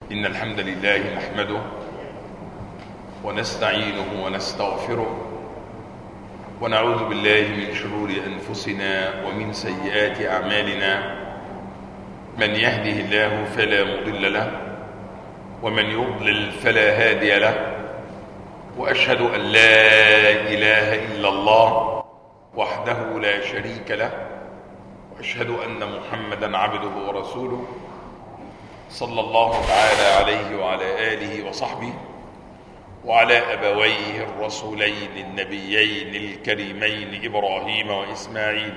إن الحمد لله نحمده ونستعينه ونستغفره ونعوذ بالله من شرور أنفسنا ومن سيئات أعمالنا. من يهده الله فلا مضل له ومن يضلل فلا هادي له، وأشهد أن لا إله إلا الله وحده لا شريك له، وأشهد أن محمدا عبده ورسوله صلى الله تعالى عليه وعلى آله وصحبه وعلى أبويه الرسولين النبيين الكريمين إبراهيم وإسماعيل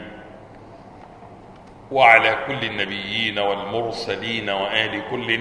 وعلى كل النبيين والمرسلين وآل كل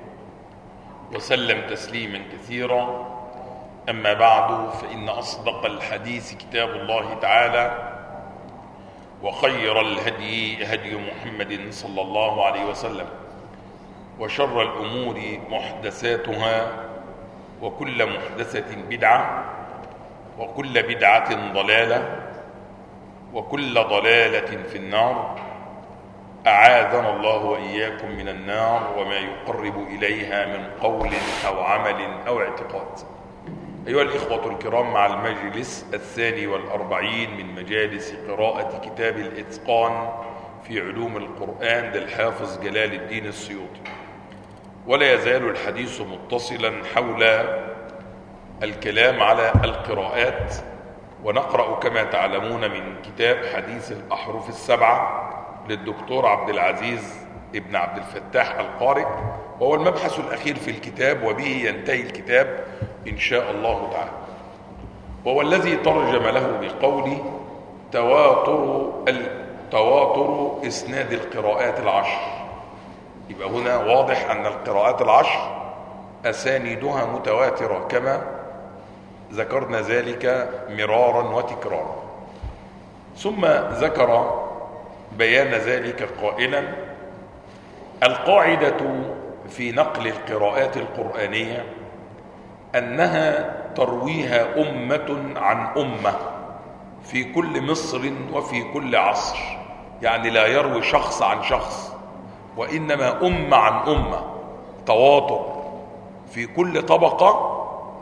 وسلم تسليما كثيرا. أما بعد، فإن أصدق الحديث كتاب الله تعالى، وخير الهدي هدي محمد صلى الله عليه وسلم، وشر الأمور محدثاتها، وكل محدثة بدعة، وكل بدعة ضلالة، وكل ضلالة في النار. أعاذنا الله وإياكم من النار وما يقرب إليها من قول أو عمل أو اعتقاد. أيها الإخوة الكرام، مع المجلس 42 من مجالس قراءة كتاب الإتقان في علوم القرآن للحافظ جلال الدين السيوطي، ولا يزال الحديث متصلا حول الكلام على القراءات، ونقرأ كما تعلمون من كتاب حديث الأحرف السبعة للدكتور عبد العزيز ابن عبد الفتاح القارئ، وهو المبحث الأخير في الكتاب، وبه ينتهي الكتاب إن شاء الله تعالى، وهو الذي ترجم له بقوله تواتر إسناد القراءات العشر. يبقى هنا واضح أن القراءات العشر أسانيدها متواترة كما ذكرنا ذلك مرارا وتكرارا. ثم ذكر بيان ذلك قائلا: القاعدة في نقل القراءات القرآنية أنها ترويها أمة عن أمة في كل مصر وفي كل عصر، يعني لا يروي شخص عن شخص، وإنما أمة عن أمة، تواتر في كل طبقة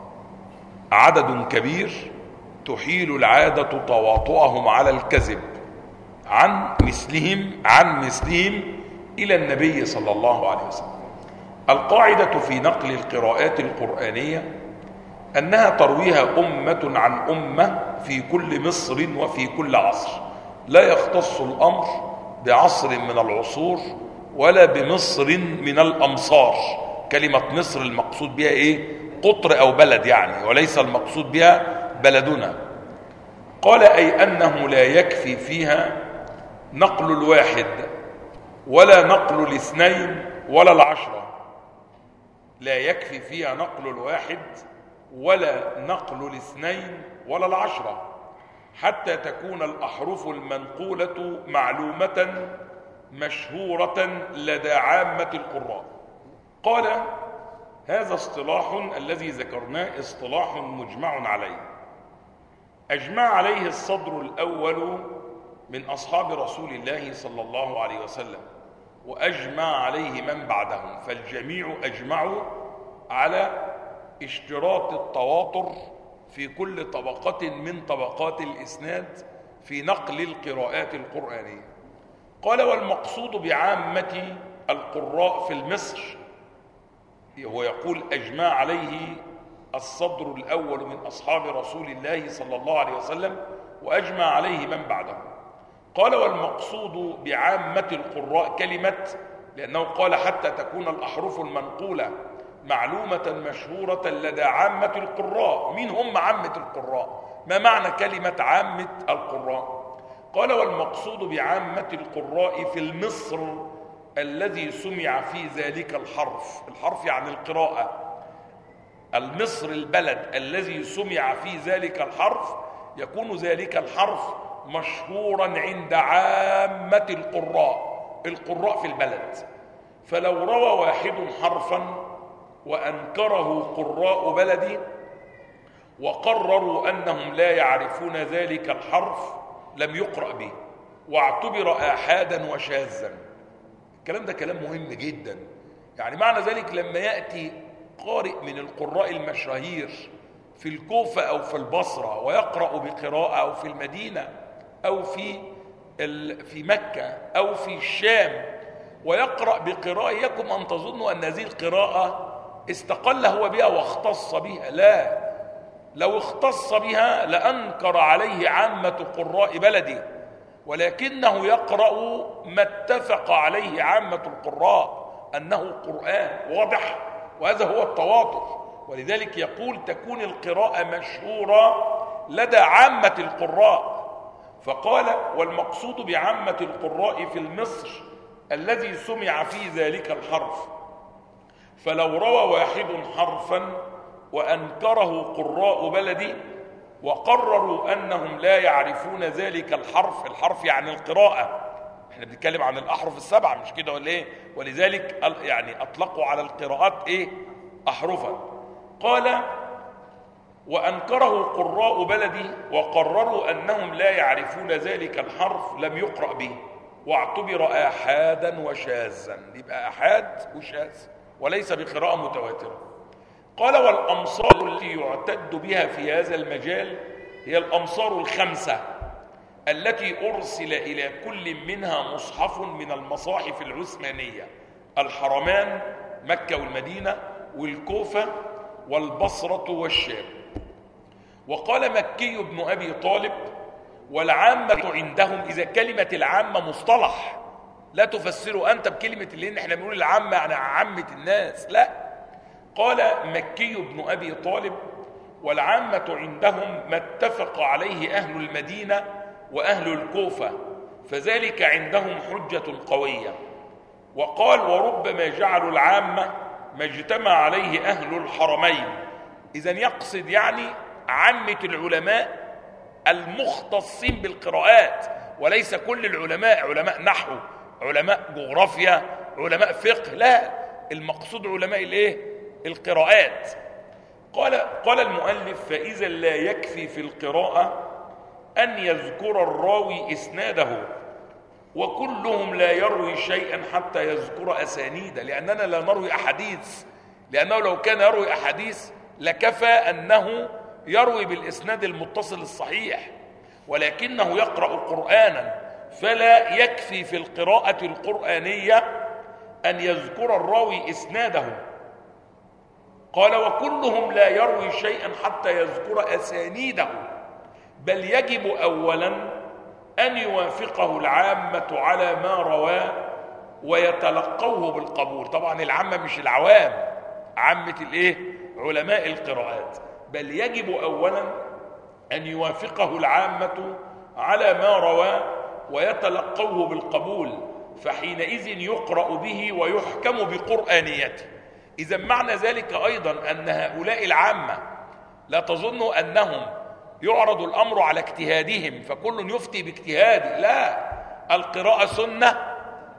عدد كبير تحيل العادة تواطؤهم على الكذب عن مثلهم إلى النبي صلى الله عليه وسلم. القاعدة في نقل القراءات القرآنية أنها ترويها أمة عن أمة في كل مصر وفي كل عصر، لا يختص الأمر بعصر من العصور ولا بمصر من الأمصار. كلمة مصر المقصود بها إيه؟ قطر أو بلد يعني، وليس المقصود بها بلدنا. قال: أي أنه لا يكفي فيها نقل الواحد ولا نقل الاثنين ولا العشرة. لا يكفي فيها نقل الواحد ولا نقل الاثنين ولا العشرة، حتى تكون الأحرف المنقولة معلومة مشهورة لدى عامة القراء. قال: هذا اصطلاح الذي ذكرناه اصطلاح مجمع عليه، أجمع عليه الصدر الأول من أصحاب رسول الله صلى الله عليه وسلم، وأجمع عليه من بعدهم، فالجميع أجمعوا على اشتراط التواتر في كل طبقة من طبقات الإسناد في نقل القراءات القرآنية. قال: والمقصود بعامة القراء في مصر، هو يقول أجمع عليه الصدر الأول من أصحاب رسول الله صلى الله عليه وسلم وأجمع عليه من بعده. قال: والمقصود بعامة القراء كلمة، لأنه قال حتى تكون الأحرف المنقولة معلومة مشهورة لدى عامة القراء. مين هم عامة القراء؟ ما معنى كلمة عامة القراء؟ قال: والمقصود بعامة القراء في المصر الذي سمع في ذلك الحرف يعني القراءة، المصر البلد الذي سمع في ذلك الحرف، يكون ذلك الحرف مشهورا عند عامة القراء في البلد. فلو روى واحد حرفا وأنكره قراء بلدي وقرروا أنهم لا يعرفون ذلك الحرف لم يقرأ به، واعتبر آحادا وشاذا. الكلام ده كلام مهم جدا، يعني معنى ذلك لما يأتي قارئ من القراء المشاهير في الكوفة أو في البصرة ويقرأ بقراءة، أو في المدينة أو في مكة أو في الشام ويقرأ بقراءة، يكم أن تظنوا أن هذه القراءة استقل هو بها واختص بها. لا، لو اختص بها لأنكر عليه عامة قراء بلده، ولكنه يقرأ ما اتفق عليه عامة القراء أنه قرآن واضح، وهذا هو التواتر. ولذلك يقول تكون القراءة مشهورة لدى عامة القراء. فقال والمقصود بعامة القراء في مصر الذي سمع في ذلك الحرف، فلو روى واحد حرفا وأنكره قراء بلدي وقرروا أنهم لا يعرفون ذلك الحرف يعني القراءة، احنا بنتكلم عن الأحرف السبعة مش كده ولا ايه؟ ولذلك يعني أطلقوا على القراءات ايه؟ أحرفا. قال وأنكره قراء بلدي وقرروا أنهم لا يعرفون ذلك الحرف لم يقرأ به، واعتبر آحادا وشاذا، يبقى آحاد وشاذ وليس بقراءة متواترة. قال والأمصار التي يعتد بها في هذا المجال هي الأمصار الخمسة التي أرسل إلى كل منها مصحف من المصاحف العثمانية: الحرمان مكة والمدينة والكوفة والبصرة والشام. وقال مكي بن أبي طالب والعامة عندهم، إذا كلمة العامة مصطلح لا تفسره أنت بكلمة اللي احنا بنقول العامة يعني عامة الناس، لا. قال مكي بن أبي طالب والعامة عندهم ما اتفق عليه أهل المدينة وأهل الكوفة، فذلك عندهم حجة قوية. وقال وربما جعلوا العامة ما اجتمع عليه أهل الحرمين، إذن يقصد يعني عامة العلماء المختصين بالقراءات، وليس كل العلماء، علماء نحو، علماء جغرافيا، علماء فقه، لا، المقصود علماء الايه؟ القراءات. قال المؤلف فإذا لا يكفي في القراءة أن يذكر الراوي إسناده، وكلهم لا يروي شيئا حتى يذكر أسانيده، لأننا لا نروي أحاديث، لأنه لو كان يروي أحاديث لكفى أنه يروي بالإسناد المتصل الصحيح، ولكنه يقرأ قرآنا، فلا يكفي في القراءة القرآنية أن يذكر الراوي إسناده. قال وكلهم لا يروي شيئا حتى يذكر أسانيده، بل يجب أولا أن يوافقه العامة على ما رواه ويتلقوه بالقبول. طبعا العامة مش العوام، عامة الايه؟ علماء القراءات. بل يجب أولا أن يوافقه العامة على ما رواه ويتلقوه بالقبول، فحينئذ يقرأ به ويحكم بقرآنيته. إذا معنى ذلك أيضا أن هؤلاء العامة لا تظنوا أنهم يعرض الأمر على اجتهادهم فكل يفتي باجتهاده، لا، القراءة سنة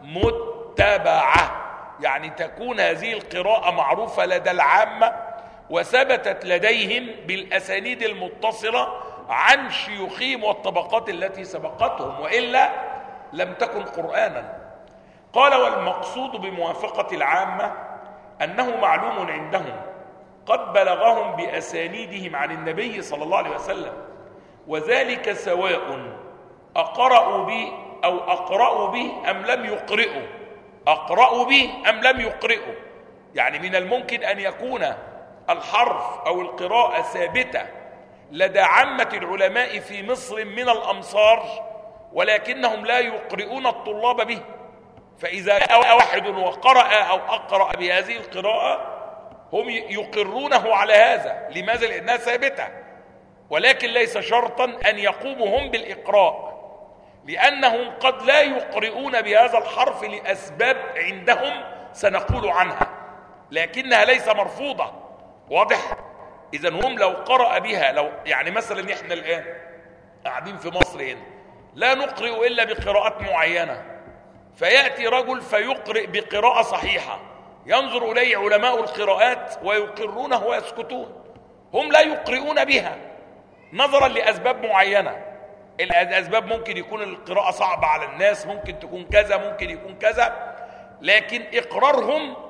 متبعة، يعني تكون هذه القراءة معروفة لدى العامة وثبتت لديهم بالأسانيد المتصلة عن شيوخهم والطبقات التي سبقتهم، وإلا لم تكن قرآنا. قال والمقصود بموافقة العامة أنه معلوم عندهم قد بلغهم بأسانيدهم عن النبي صلى الله عليه وسلم، وذلك سواء أقرأوا به أو أقرأوا به أم لم يقرئوا، أقرأوا به أم لم يقرئوا. يعني من الممكن أن يكون الحرف أو القراءة ثابتة لدى عامة العلماء في مصر من الأمصار، ولكنهم لا يقرئون الطلاب به، فإذا جاء واحد وقرأ أو أقرأ بهذه القراءة هم يقرونه على هذا. لماذا؟ لأنها ثابتة، ولكن ليس شرطا أن يقوموا هم بالإقراء، لأنهم قد لا يقرؤون بهذا الحرف لأسباب عندهم سنقول عنها، لكنها ليس مرفوضة. واضح؟ إذن هم لو قرأ بها، لو يعني مثلا إحنا الآن قاعدين في مصر هنا لا نقرئ إلا بقراءات معينة، فيأتي رجل فيقرئ بقراءة صحيحة، ينظر إليه علماء القراءات ويقرونه ويسكتون، هم لا يقرؤون بها نظرا لأسباب معينة. الأسباب ممكن يكون القراءة صعبة على الناس، ممكن تكون كذا، ممكن يكون كذا، لكن إقرارهم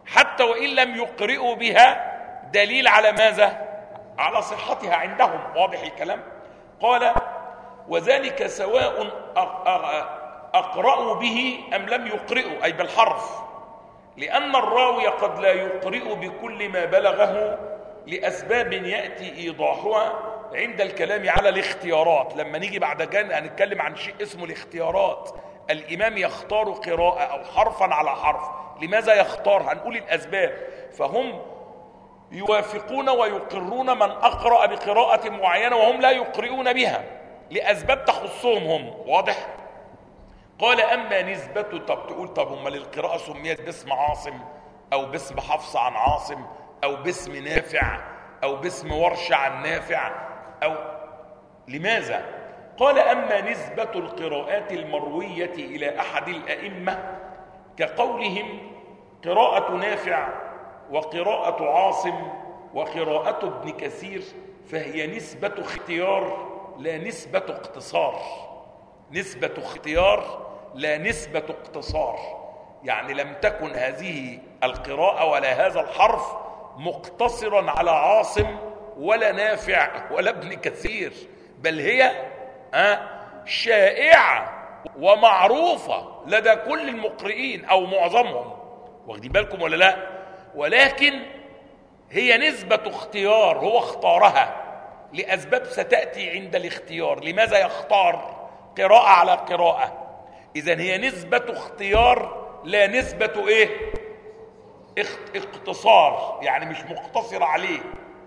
حتى وإن لم يقرئوا بها دليل على ماذا؟ على صحتها عندهم. واضح الكلام؟ قال وذلك سواء أقرأوا به أم لم يقرئوا، أي بالحرف، لأن الراوي قد لا يقرئ بكل ما بلغه لأسباب يأتي إيضاحها عند الكلام على الاختيارات. لما نيجي بعد كده هنتكلم عن شيء اسمه الاختيارات. الإمام يختار قراءة أو حرفا على حرف، لماذا يختار؟ هنقول الأسباب. فهم يوافقون ويقرون من أقرأ بقراءة معينة وهم لا يقرؤون بها لأسباب تخصهم هم. واضح؟ قال أما نسبة، طب تقول طب هم للقراءة سميت باسم عاصم أو باسم حفص عن عاصم أو باسم نافع أو باسم ورش عن نافع أو لماذا؟ قال أما نسبة القراءات المروية إلى أحد الأئمة كقولهم قراءة نافع وقراءة عاصم وقراءة ابن كثير فهي نسبة اختيار لا نسبة اقتصار. نسبة اختيار لا نسبة اقتصار، يعني لم تكن هذه القراءة ولا هذا الحرف مقتصرا على عاصم ولا نافع ولا ابن كثير، بل هي شائعة ومعروفة لدى كل المقرئين أو معظمهم. واخدين بالكم ولا لا؟ ولكن هي نسبة اختيار، هو اختارها لأسباب ستأتي عند الاختيار. لماذا يختار قراءة على قراءة؟ إذن هي نسبة اختيار لا نسبة ايه؟ اقتصار، يعني مش مقتصر عليه.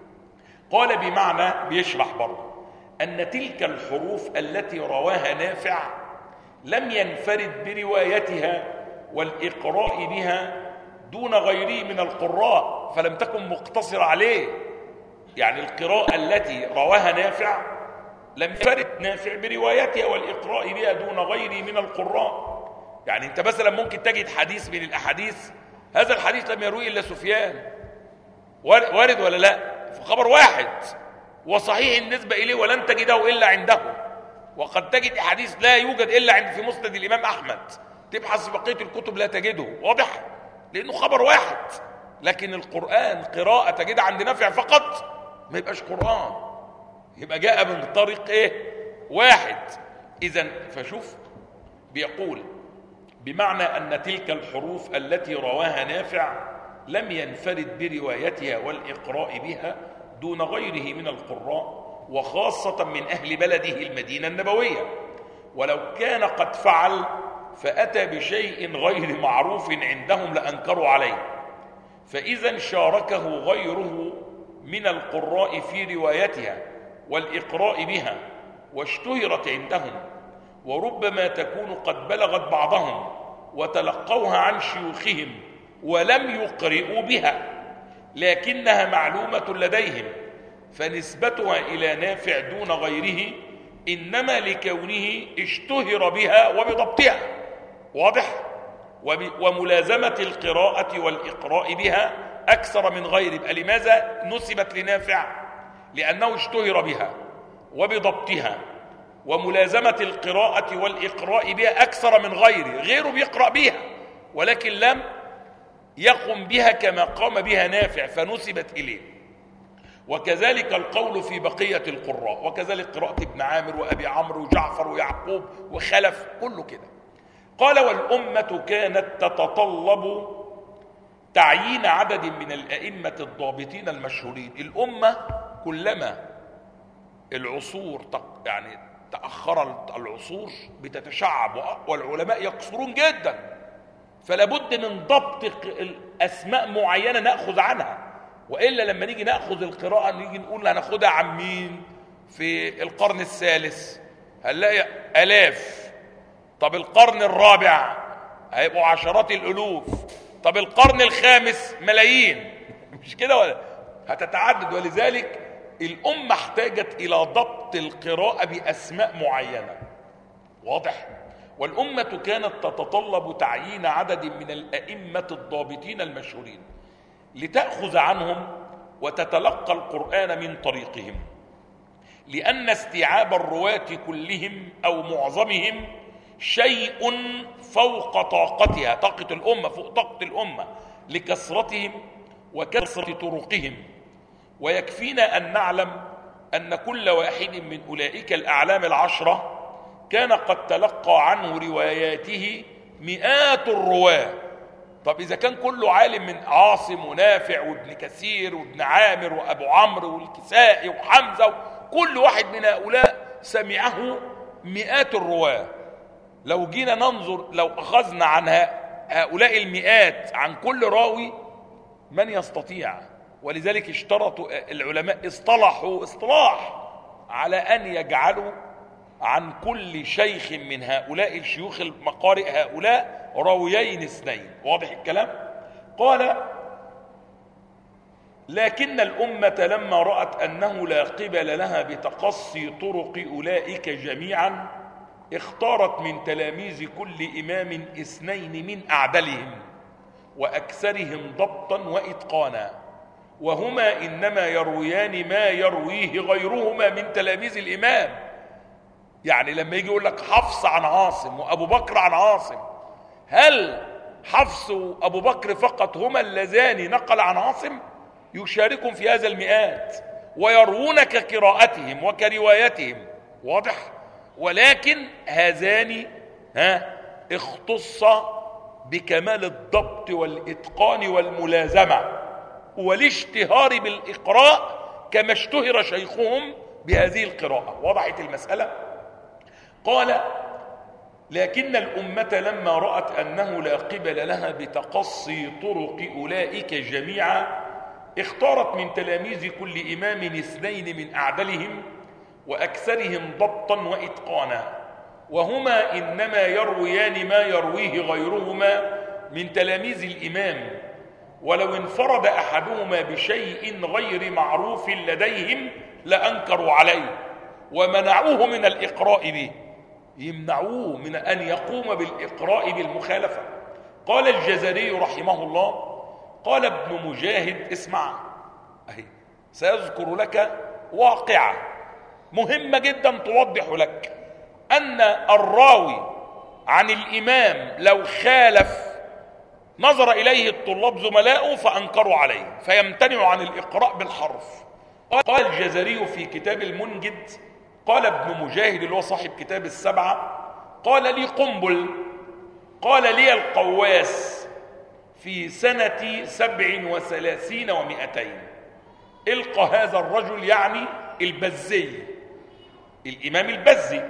قال بمعنى، بيشرح برضه، أن تلك الحروف التي رواها نافع لم ينفرد بروايتها والإقراء بها دون غيره من القراء، فلم تكن مقتصرة عليه. يعني القراءة التي رواها نافع لم ينفرد نافع بروايتها والإقراء بها دون غيره من القراء. يعني أنت مثلا ممكن تجد حديث من الأحاديث، هذا الحديث لم يرويه إلا سفيان، وارد ولا لا؟ فخبر واحد وصحيح النسبة إليه ولن تجده إلا عنده. وقد تجد حديث لا يوجد إلا عند في مسند الإمام أحمد، تبحث في بقية الكتب لا تجده. واضح؟ لأنه خبر واحد. لكن القرآن قراءة تجد عند نافع فقط ما يبقاش قرآن، يبقى جاء من طريق ايه؟ واحد. إذن فشوف بيقول بمعنى أن تلك الحروف التي رواها نافع لم ينفرد بروايتها والإقراء بها دون غيره من القراء، وخاصة من أهل بلده المدينة النبوية، ولو كان قد فعل فأتى بشيء غير معروف عندهم لأنكروا عليه، فإذا شاركه غيره من القراء في روايتها والإقراء بها واشتهرت عندهم، وربما تكون قد بلغت بعضهم وتلقوها عن شيوخهم ولم يقرئوا بها، لكنها معلومة لديهم، فنسبتها إلى نافع دون غيره إنما لكونه اشتهر بها وبضبطها. واضح؟ وملازمة القراءة والإقراء بها أكثر من غيره. لماذا نسبت لنافع؟ لأنه اشتهر بها وبضبطها، وملازمة القراءة والإقراء بها أكثر من غيره بيقرأ بها ولكن لم يقم بها كما قام بها نافع فنسبت إليه. وكذلك القول في بقية القراء، وكذلك قراءة ابن عامر وأبي عمرو وجعفر ويعقوب وخلف، كله كده. قال والأمة كانت تتطلب تعيين عدد من الأئمة الضابطين المشهورين. الأمة كلما العصور يعني تأخر العصور بتتشعب والعلماء يقصرون جدا، فلا بد من ضبط الأسماء معينة نأخذ عنها، وإلا لما نيجي نأخذ القراءة نيجي نقول هناخدها عن مين في القرن الثالث هنلاقي آلاف، طب القرن الرابع هيبقوا عشرات الألوف، طب القرن الخامس ملايين، مش كده ولا هتتعدد. ولذلك الأمة احتاجت إلى ضبط القراءة بأسماء معينة. واضح؟ والأمة كانت تتطلب تعيين عدد من الأئمة الضابطين المشهورين لتأخذ عنهم وتتلقى القرآن من طريقهم، لأن استيعاب الرواة كلهم أو معظمهم شيء فوق طاقتها، طاقة الأمة فوق طاقة الأمة، لكثرتهم وكثرة طرقهم. ويكفينا أن نعلم أن كل واحد من أولئك الأعلام العشرة كان قد تلقى عنه رواياته مئات الرواة. طب إذا كان كله عالم من عاصم ونافع وابن كثير وابن عامر وأبو عمرو والكسائي وحمزة، كل واحد من هؤلاء سمعه مئات الرواة، لو جينا ننظر، لو أخذنا عن هؤلاء المئات عن كل راوي من يستطيع؟ ولذلك اشترطوا العلماء، اصطلحوا اصطلاح على أن يجعلوا عن كل شيخ من هؤلاء الشيوخ المقارئ هؤلاء راويين اثنين. واضح الكلام؟ قال: لكن الأمة لما رأت أنه لا قبل لها بتقصي طرق أولئك جميعا اختارت من تلاميذ كل إمام اثنين من أعدلهم وأكثرهم ضبطا وإتقانا، وهما إنما يرويان ما يرويه غيرهما من تلاميذ الإمام. يعني لما يجي يقول لك حفص عن عاصم وأبو بكر عن عاصم، هل حفص وأبو بكر فقط هما اللذان نقل عن عاصم؟ يشاركهم في هذا المئات ويروون كقراءتهم وكروايتهم. واضح؟ ولكن هذان اختص بكمال الضبط والإتقان والملازمة والاشتهار بالإقراء كما اشتهر شيخهم بهذه القراءة. وضحت المسألة؟ قال: لكن الأمة لما رأت أنه لا قبل لها بتقصي طرق أولئك جميعا اختارت من تلاميذ كل إمام اثنين من أعدلهم وأكثرهم ضبطا وإتقانا، وهما إنما يرويان ما يرويه غيرهما من تلاميذ الإمام، ولو انفرد أحدهما بشيء غير معروف لديهم لأنكروا عليه ومنعوه من الإقراء به، يمنعوه من أن يقوم بالإقراء بالمخالفة. قال الجزري رحمه الله: قال ابن مجاهد، اسمع أهي سيذكر لك واقعة مهمة جدا توضح لك أن الراوي عن الإمام لو خالف نظر إليه الطلاب زملاؤه فأنكروا عليه فيمتنع عن الإقراء بالحرف. قال الجزري في كتاب المنجد، قال ابن مجاهد اللي هو صاحب كتاب السبعة، قال لي قنبل، قال لي القواس في سنة 37 و200 القى هذا الرجل، يعني البزي، الإمام البزي،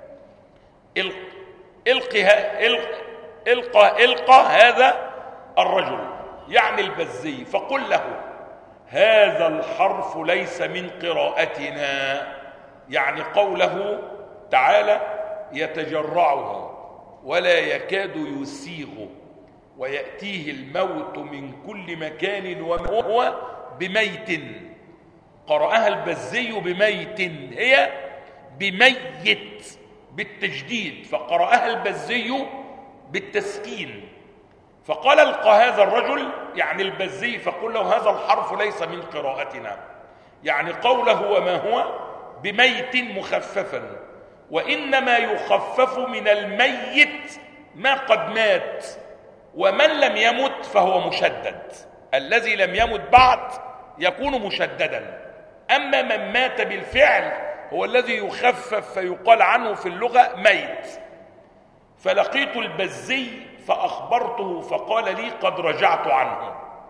القى هذا الرجل يعني البزي، فقل له: هذا الحرف ليس من قراءتنا، يعني قوله تعالى: يتجرعها ولا يكاد يسيغ ويأتيه الموت من كل مكان وهو بميت. قرأها البزي بميت، هي بميت بالتجديد، فقرأها البزي بالتسكين. فقال: القى هذا الرجل يعني البزي فقل له: هذا الحرف ليس من قراءتنا، يعني قوله وما هو بميت مخففا، وإنما يخفف من الميت ما قد مات، ومن لم يمت فهو مشدد، الذي لم يمت بعد يكون مشددا، أما من مات بالفعل هو الذي يخفف فيقال عنه في اللغة ميت. فلقيت البزي فأخبرته فقال لي: قد رجعت عنه.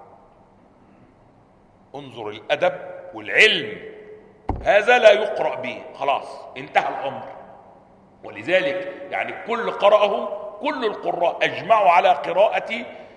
انظر الأدب والعلم، هذا لا يقرأ به، خلاص انتهى الأمر. ولذلك يعني كل القراء أجمعوا على قراءة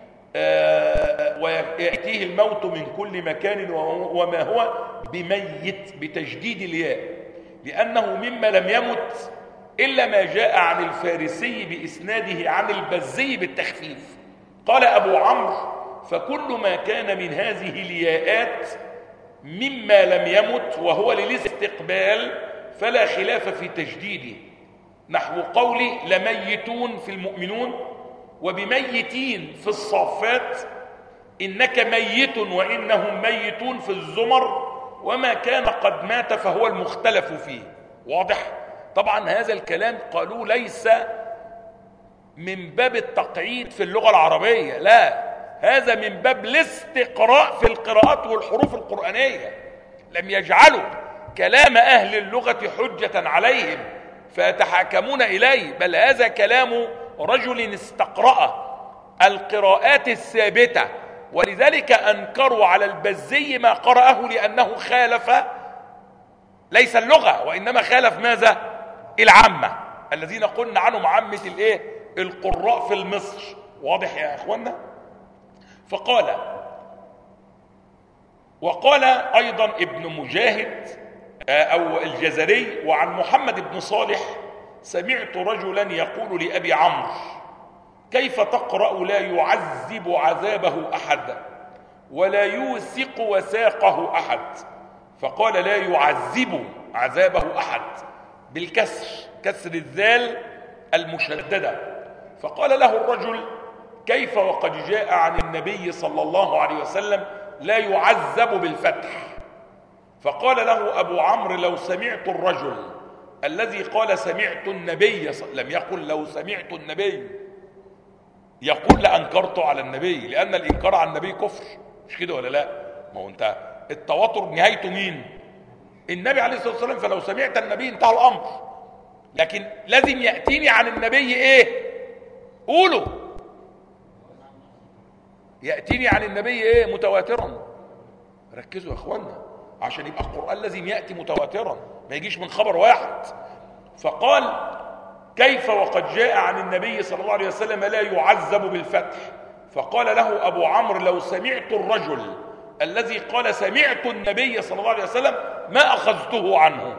ويأتيه الموت من كل مكان وما هو بميت بتجديد الياء، لأنه مما لم يمت إلا ما جاء عن الفارسي بإسناده عن البزي بالتخفيف. قال أبو عمرو: فكل ما كان من هذه الياءات مما لم يمت وهو للاستقبال فلا خلاف في تجديده، نحو قولي: لميتون في المؤمنون، وبميتين في الصافات، إنك ميت وإنهم ميتون في الزمر، وما كان قد مات فهو المختلف فيه. واضح؟ طبعا هذا الكلام قالوا ليس من باب التقعيد في اللغة العربية، لا، هذا من باب الاستقراء في القراءات والحروف القرآنية. لم يجعلوا كلام أهل اللغة حجة عليهم فيتحاكمون إليه، بل هذا كلام رجل استقرأ القراءات الثابتة، ولذلك أنكروا على البزي ما قرأه لأنه خالف ليس اللغة وإنما خالف ماذا؟ العامة الذين قلنا عنهم عامة القراء في مصر. واضح يا أخوانا؟ وقال أيضا ابن مجاهد أو الجزري وعن محمد بن صالح: سمعت رجلا يقول لأبي عمرو: كيف تقرأ لا يعذب عذابه أحد ولا يوثق وثاقه أحد؟ فقال: لا يعذب عذابه أحد بالكسر، كسر الذال المشددة. فقال له الرجل: كيف وقد جاء عن النبي صلى الله عليه وسلم لا يعذب بالفتح؟ فقال له أبو عمرو: لو سمعت الرجل الذي قال سمعت النبي، لم يقل لو سمعت النبي، يقول لأنكرت على النبي، لأن الإنكار على النبي كفر، مش كده ولا لا؟ ما هو انت التواتر نهايته مين؟ النبي عليه الصلاة والسلام. فلو سمعت النبي انتهى الأمر، لكن لازم يأتيني عن النبي قولوا يأتيني عن النبي متواترا. ركزوا يا اخوانا، عشان يبقى القرآن لازم يأتي متواترا، ما يجيش من خبر واحد. فقال: كيف وقد جاء عن النبي صلى الله عليه وسلم لا يعذب بالفتح؟ فقال له أبو عمرو: لو سمعت الرجل الذي قال سمعت النبي صلى الله عليه وسلم ما أخذته عنه.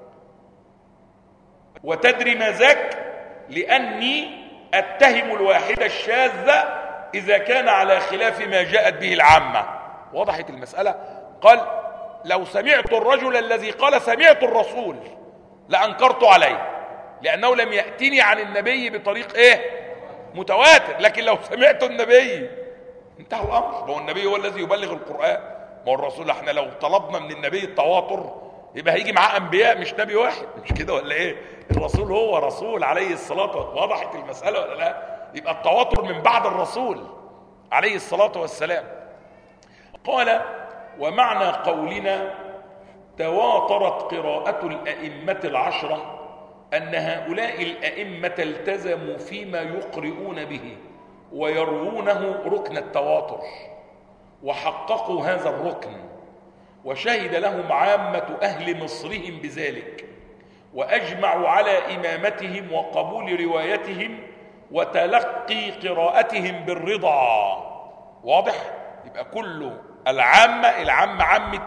وتدري ما ذاك؟ لأني أتهم الواحد الشاذ إذا كان على خلاف ما جاءت به العامة. وضحت المسألة؟ قال: لو سمعت الرجل الذي قال سمعت الرسول لأنكرت عليه، لأنه لم يأتني عن النبي بطريق متواتر. لكن لو سمعت النبي انتهى الأمر، ما هو النبي هو الذي يبلغ القرآن، ما هو الرسول. احنا لو طلبنا من النبي التواتر يبقى هيجي معاه أنبياء مش نبي واحد، مش كده ولا الرسول هو رسول عليه الصلاة والسلام. وضحت المسألة ولا لا؟ يبقى التواتر من بعد الرسول عليه الصلاة والسلام. قال: ومعنى قولنا تواترت قراءة الأئمة العشرة أن هؤلاء الأئمة التزموا فيما يقرؤون به ويروونه ركن التواتر، وحققوا هذا الركن، وشهد لهم عامة أهل مصرهم بذلك، وأجمعوا على إمامتهم وقبول روايتهم وتلقي قراءتهم بالرضا. واضح؟ يبقى كله العامة عامة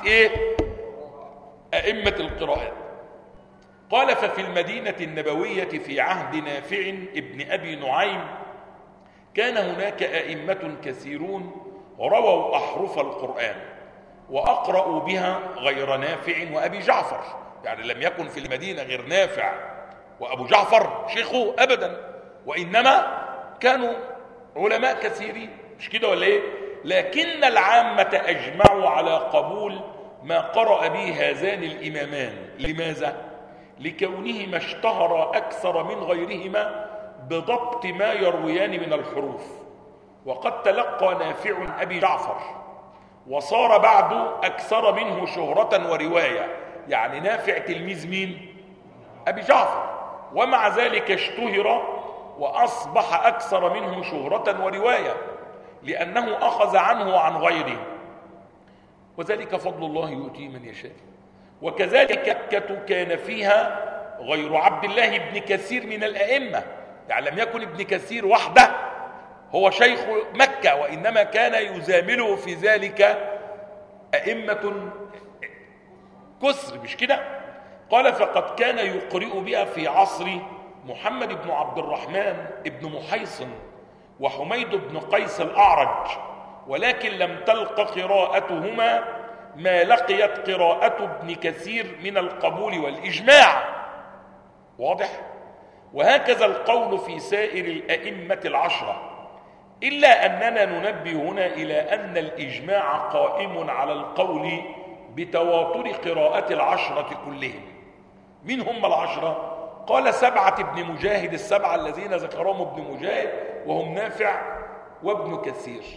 أئمة القراءات. قال: ففي المدينة النبوية في عهد نافع ابن أبي نعيم كان هناك أئمة كثيرون رووا أحرف القرآن وأقرأوا بها غير نافع وأبي جعفر. يعني لم يكن في المدينة غير نافع وأبو جعفر شيخه أبدا، وإنما كانوا علماء كثيرين، مش كده ولا لكن العامة أجمعوا على قبول ما قرأ به هذان الإمامان. لماذا؟ لكونهما اشتهر أكثر من غيرهما بضبط ما يرويان من الحروف، وقد تلقى نافع أبي جعفر وصار بعد أكثر منه شهرة ورواية. يعني نافع تلميذ مين؟ أبي جعفر، ومع ذلك اشتهر وأصبح أكثر منه شهرة ورواية لأنه أخذ عنه وعن غيره، وذلك فضل الله يؤتيه من يشاء. وكذلك مكة كان فيها غير عبد الله بن كثير من الأئمة، يعني لم يكن ابن كثير وحده هو شيخ مكة، وإنما كان يزامله في ذلك أئمة كثر، مش كده؟ قال: فقد كان يقرئ بها في عصر محمد بن عبد الرحمن بن محيصن وحميد بن قيس الأعرج، ولكن لم تلق قراءتهما ما لقيت قراءة ابن كثير من القبول والإجماع. واضح؟ وهكذا القول في سائر الأئمة العشرة، إلا أننا ننبه هنا إلى أن الإجماع قائم على القول بتواتر قراءة العشرة كلهم. من هم العشرة؟ قال: 7 ابن مجاهد، 7 الذين ذكرهم ابن مجاهد، وهم نافع وابن كثير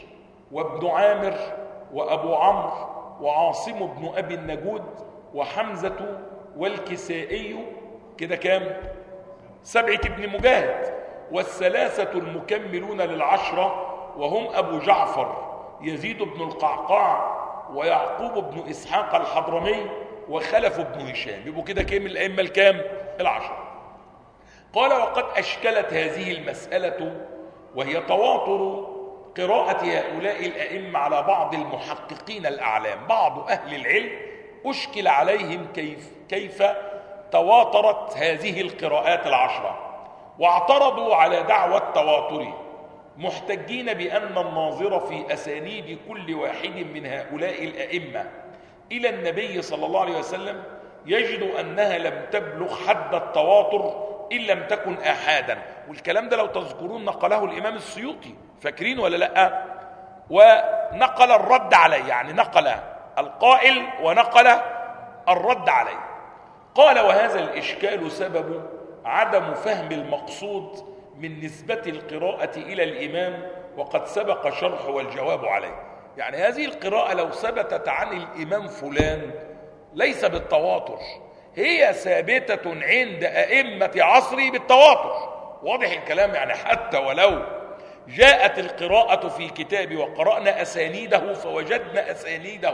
وابن عامر وأبو عمرو وعاصم بن أبي النجود وحمزة والكسائي، كده كام؟ 7 ابن مجاهد. والثلاثة المكملون للعشرة وهم أبو جعفر يزيد بن القعقاع ويعقوب بن إسحاق الحضرمي وخلف بن هشام. يبقوا كده كام الأئمة الكام؟ 10. قال وقد أشكلت هذه المسألة وهي تواتر قراءة هؤلاء الأئمة على بعض المحققين الأعلام. بعض أهل العلم أشكل عليهم كيف تواترت هذه القراءات 10، واعترضوا على دعوى التواتر محتجين بأن الناظر في أسانيد كل واحد من هؤلاء الأئمة إلى النبي صلى الله عليه وسلم يجد أنها لم تبلغ حد التواتر إن لم تكن آحادا. والكلام ده لو تذكرون نقله الإمام السيوطي، فاكرين ولا لأ؟ ونقل الرد عليه، يعني نقل القائل ونقل الرد عليه. قال وهذا الإشكال سبب عدم فهم المقصود من نسبة القراءة إلى الإمام وقد سبق شرح والجواب عليه. يعني هذه القراءة لو ثبتت عن الإمام فلان ليس بالتواتر، هي ثابتة عند أئمة عصره بالتواتر. واضح الكلام؟ يعني حتى ولو جاءت القراءة في كتاب وقرأنا أسانيده فوجدنا أسانيده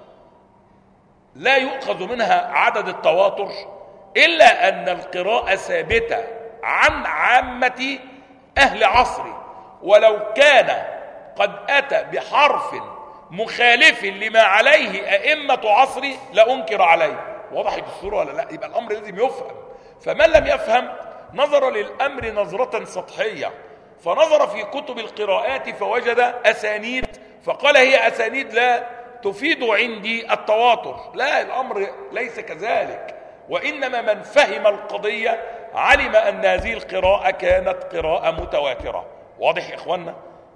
لا يؤخذ منها عدد التواتر، إلا أن القراءة ثابتة عن عامة أهل عصره، ولو كان قد أتى بحرف مخالف لما عليه أئمة عصره لأنكر عليه. وضحت الصورة ولا لا؟ يبقى الأمر لازم يفهم. فمن لم يفهم نظر للأمر نظرة سطحية، فنظر في كتب القراءات فوجد أسانيد فقال هي أسانيد لا تفيد عندي التواتر. لا، الأمر ليس كذلك، وإنما من فهم القضية علم أن هذه القراءة كانت قراءة متواترة. واضح يا إخوانا؟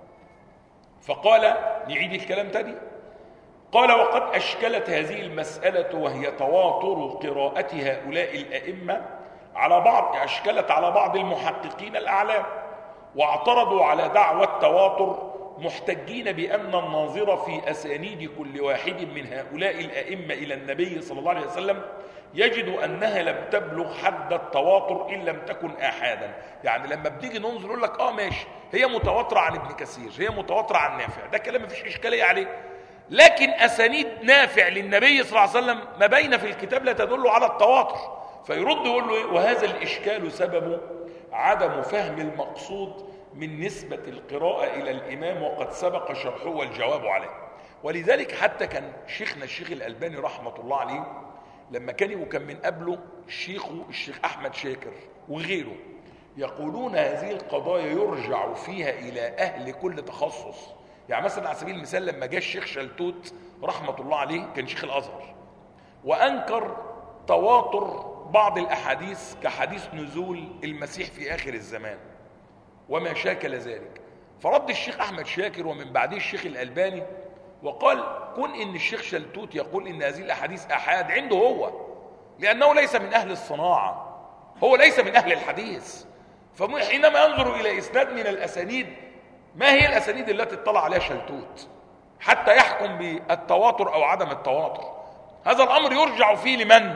فقال، نعيد الكلام تاني، قال وقد أشكلت هذه المسألة وهي تواتر قراءة هؤلاء الأئمة على بعض، أشكلت على بعض المحققين الأعلام، واعترضوا على دعوى التواتر محتجين بأن الناظر في أسانيد كل واحد من هؤلاء الأئمة إلى النبي صلى الله عليه وسلم يجد أنها لم تبلغ حد التواتر إن لم تكن آحادا. يعني لما بنيجي ننظر يقول لك ماشي، هي متواترة عن ابن كثير، هي متواترة عن نافع، ده كلام مفيش إشكالية عليه، لكن أسانيد نافع للنبي صلى الله عليه وسلم ما بين في الكتاب لا تدل على التواتر. فيرد يقول له وهذا الإشكال سبب عدم فهم المقصود من نسبة القراءة إلى الإمام وقد سبق شرحه والجواب عليه. ولذلك حتى كان شيخنا الشيخ الألباني رحمة الله عليه لما كان من قبله الشيخ أحمد شاكر وغيره يقولون هذه القضايا يرجع فيها إلى أهل كل تخصص. يعني مثلا على سبيل المثال لما جاء الشيخ شلتوت رحمة الله عليه كان شيخ الأزهر وأنكر تواتر بعض الأحاديث كحديث نزول المسيح في آخر الزمان وما شاكل ذلك، فرد الشيخ أحمد شاكر ومن بعده الشيخ الألباني وقال كن إن الشيخ شلتوت يقول إن هذه الأحاديث أحاد عنده هو، لأنه ليس من أهل الصناعة، هو ليس من أهل الحديث، فحينما ينظر إلى إسناد من الأسانيد ما هي الأسانيد التي اطلع عليها شلتوت حتى يحكم بالتواتر أو عدم التواتر؟ هذا الأمر يرجع فيه لمن؟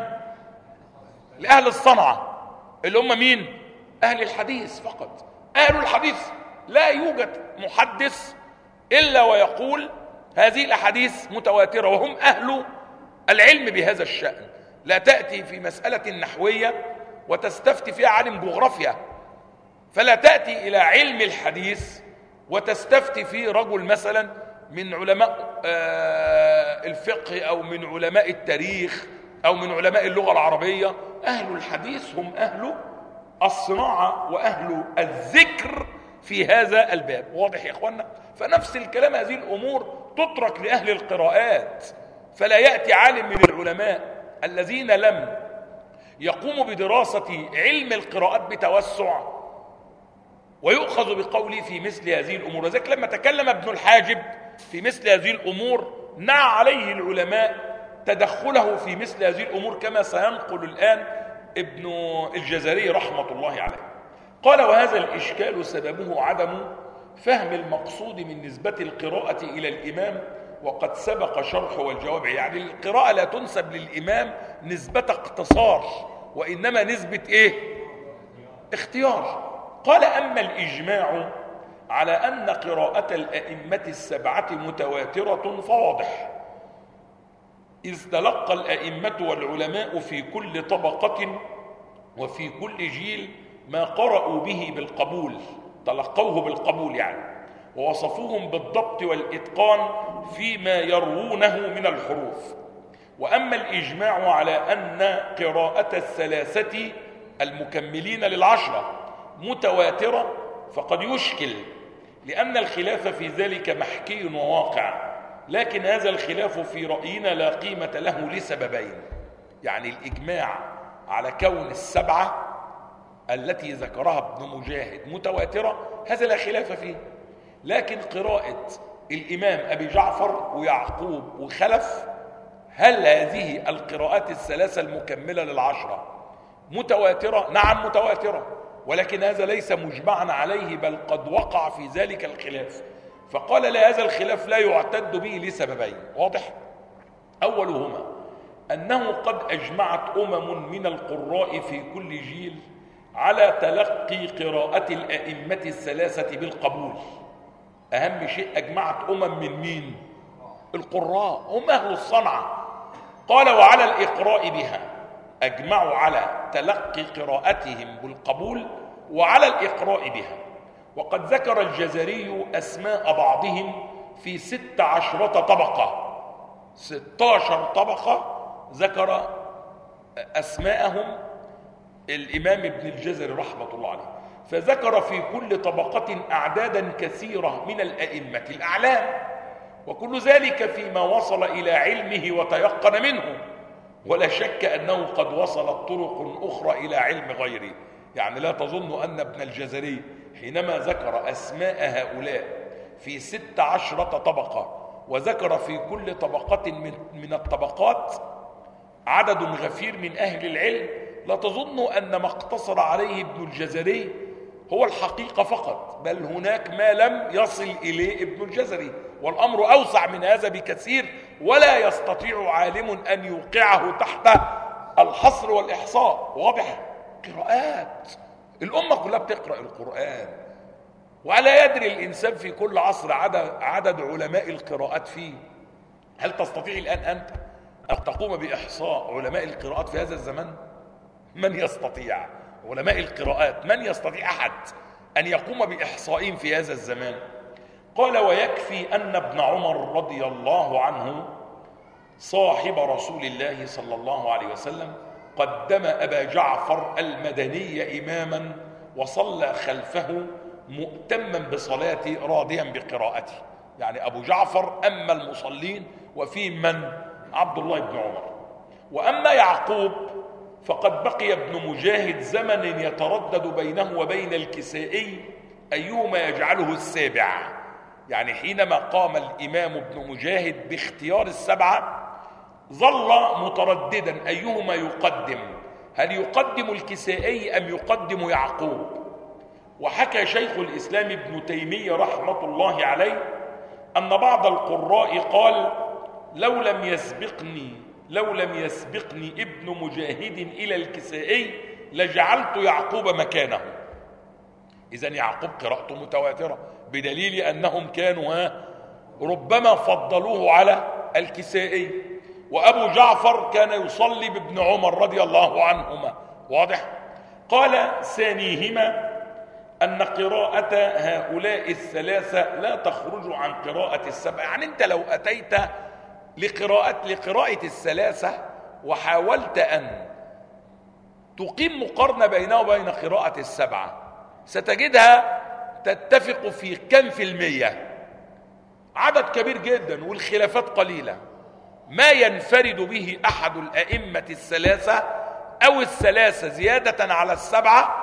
لأهل الصنعة اللي هم مين؟ أهل الحديث فقط. أهل الحديث لا يوجد محدث إلا ويقول هذه الأحاديث متواترة، وهم أهل العلم بهذا الشأن. لا تأتي في مسألة نحوية وتستفتي فيها عالم جغرافيا، فلا تأتي إلى علم الحديث وتستفتي فيه رجل مثلا من علماء الفقه أو من علماء التاريخ أو من علماء اللغة العربية. أهل الحديث هم أهل الصناعة وأهل الذكر في هذا الباب. واضح يا إخوانا؟ فنفس الكلام هذه الأمور تترك لأهل القراءات، فلا يأتي عالم من العلماء الذين لم يقوموا بدراسة علم القراءات بتوسع ويؤخذ بقوله في مثل هذه الأمور. وذلك لما تكلم ابن الحاجب في مثل هذه الأمور نعى عليه العلماء تدخله في مثل هذه الأمور كما سينقل الآن ابن الجزري رحمة الله عليه. قال وهذا الإشكال سببه عدم فهم المقصود من نسبة القراءة إلى الإمام، وقد سبق شرح والجواب. يعني القراءة لا تنسب للإمام نسبة اقتصار، وإنما نسبة إيه؟ اختيار. قال: أما الإجماع على أن قراءة الأئمة السبعة متواترة فواضح، إذ تلقى الأئمة والعلماء في كل طبقة وفي كل جيل ما قرأوا به بالقبول، تلقوه بالقبول يعني، ووصفوهم بالضبط والإتقان فيما يروونه من الحروف. وأما الإجماع على أن قراءة الثلاثة المكملين للعشرة متواترة فقد يشكل، لأن الخلاف في ذلك محكي وواقع، لكن هذا الخلاف في رأينا لا قيمة له لسببين. يعني الإجماع على كون السبعة التي ذكرها ابن مجاهد متواترة هذا لا خلاف فيه، لكن قراءة الإمام أبي جعفر ويعقوب وخلف، هل هذه القراءات الثلاثة المكملة للعشرة متواترة؟ نعم متواترة، ولكن هذا ليس مجمعا عليه، بل قد وقع في ذلك الخلاف. فقال: لا، هذا الخلاف لا يعتد به لسببين. واضح؟ أولهما أنه قد أجمعت من القراء في كل جيل على تلقي قراءة الأئمة الثلاثة بالقبول. أهم شيء أجمعت من مين؟ القراء، هم أهل الصنعة. قال: وعلى الإقراء بها، أجمعوا على تلقي قراءتهم بالقبول وعلى الإقراء بها. وقد ذكر الجزري أسماء بعضهم في 16 طبقة، 16 طبقة ذكر أسماءهم الإمام ابن الجزري رحمة الله عليه، فذكر في كل طبقة أعدادا كثيرة من الأئمة الأعلام، وكل ذلك فيما وصل إلى علمه وتيقن منه، ولا شك أنه قد وصلت طرق أخرى إلى علم غيره. يعني لا تظن أن ابن الجزري حينما ذكر أسماء هؤلاء في 16 طبقة وذكر في كل طبقة من الطبقات عدد غفير من أهل العلم، لا تظن أن ما اقتصر عليه ابن الجزري هو الحقيقة فقط، بل هناك ما لم يصل إليه ابن الجزري، والأمر أوسع من هذا بكثير، ولا يستطيع عالم أن يوقعه تحت الحصر والإحصاء. واضح؟ قراءات الأمة كلها بتقرأ القرآن، ولا يدري الإنسان في كل عصر عدد علماء القراءات فيه. هل تستطيع الآن أنت أن تقوم بإحصاء علماء القراءات في هذا الزمن؟ من يستطيع؟ علماء القراءات من يستطيع أحد أن يقوم بإحصائهم في هذا الزمان؟ قال: ويكفي أن ابن عمر رضي الله عنه صاحب رسول الله صلى الله عليه وسلم قدم أبا جعفر المدني إماما وصلى خلفه مؤتما بصلاته راضيا بقراءته. يعني أبو جعفر أما المصلين، وفي من؟ عبد الله بن عمر. وأما يعقوب فقد بقي ابن مجاهد زمن يتردد بينه وبين الكسائي أيهما يجعله السابع. يعني حينما قام الإمام ابن مجاهد باختيار السبعة ظل مترددا أيهما يقدم، هل يقدم الكسائي أم يقدم يعقوب؟ وحكى شيخ الإسلام ابن تيمية رحمة الله عليه أن بعض القراء قال: لو لم يسبقني ابن مجاهد إلى الكسائي لجعلت يعقوب مكانه. إذن يعقوب قراءته متواترة، بدليل أنهم كانوا ربما فضلوه على الكسائي. وأبو جعفر كان يصلي بابن عمر رضي الله عنهما. واضح؟ قال: ثانيهما أن قراءة هؤلاء الثلاثة لا تخرج عن قراءة السبع. يعني أنت لو أتيت لقراءة الثلاثة وحاولت أن تقيم مقارنة بينه وبين قراءة السبعة ستجدها تتفق في كم في المية؟ عدد كبير جدا، والخلافات قليلة. ما ينفرد به أحد الأئمة الثلاثة أو الثلاثة زيادة على السبعة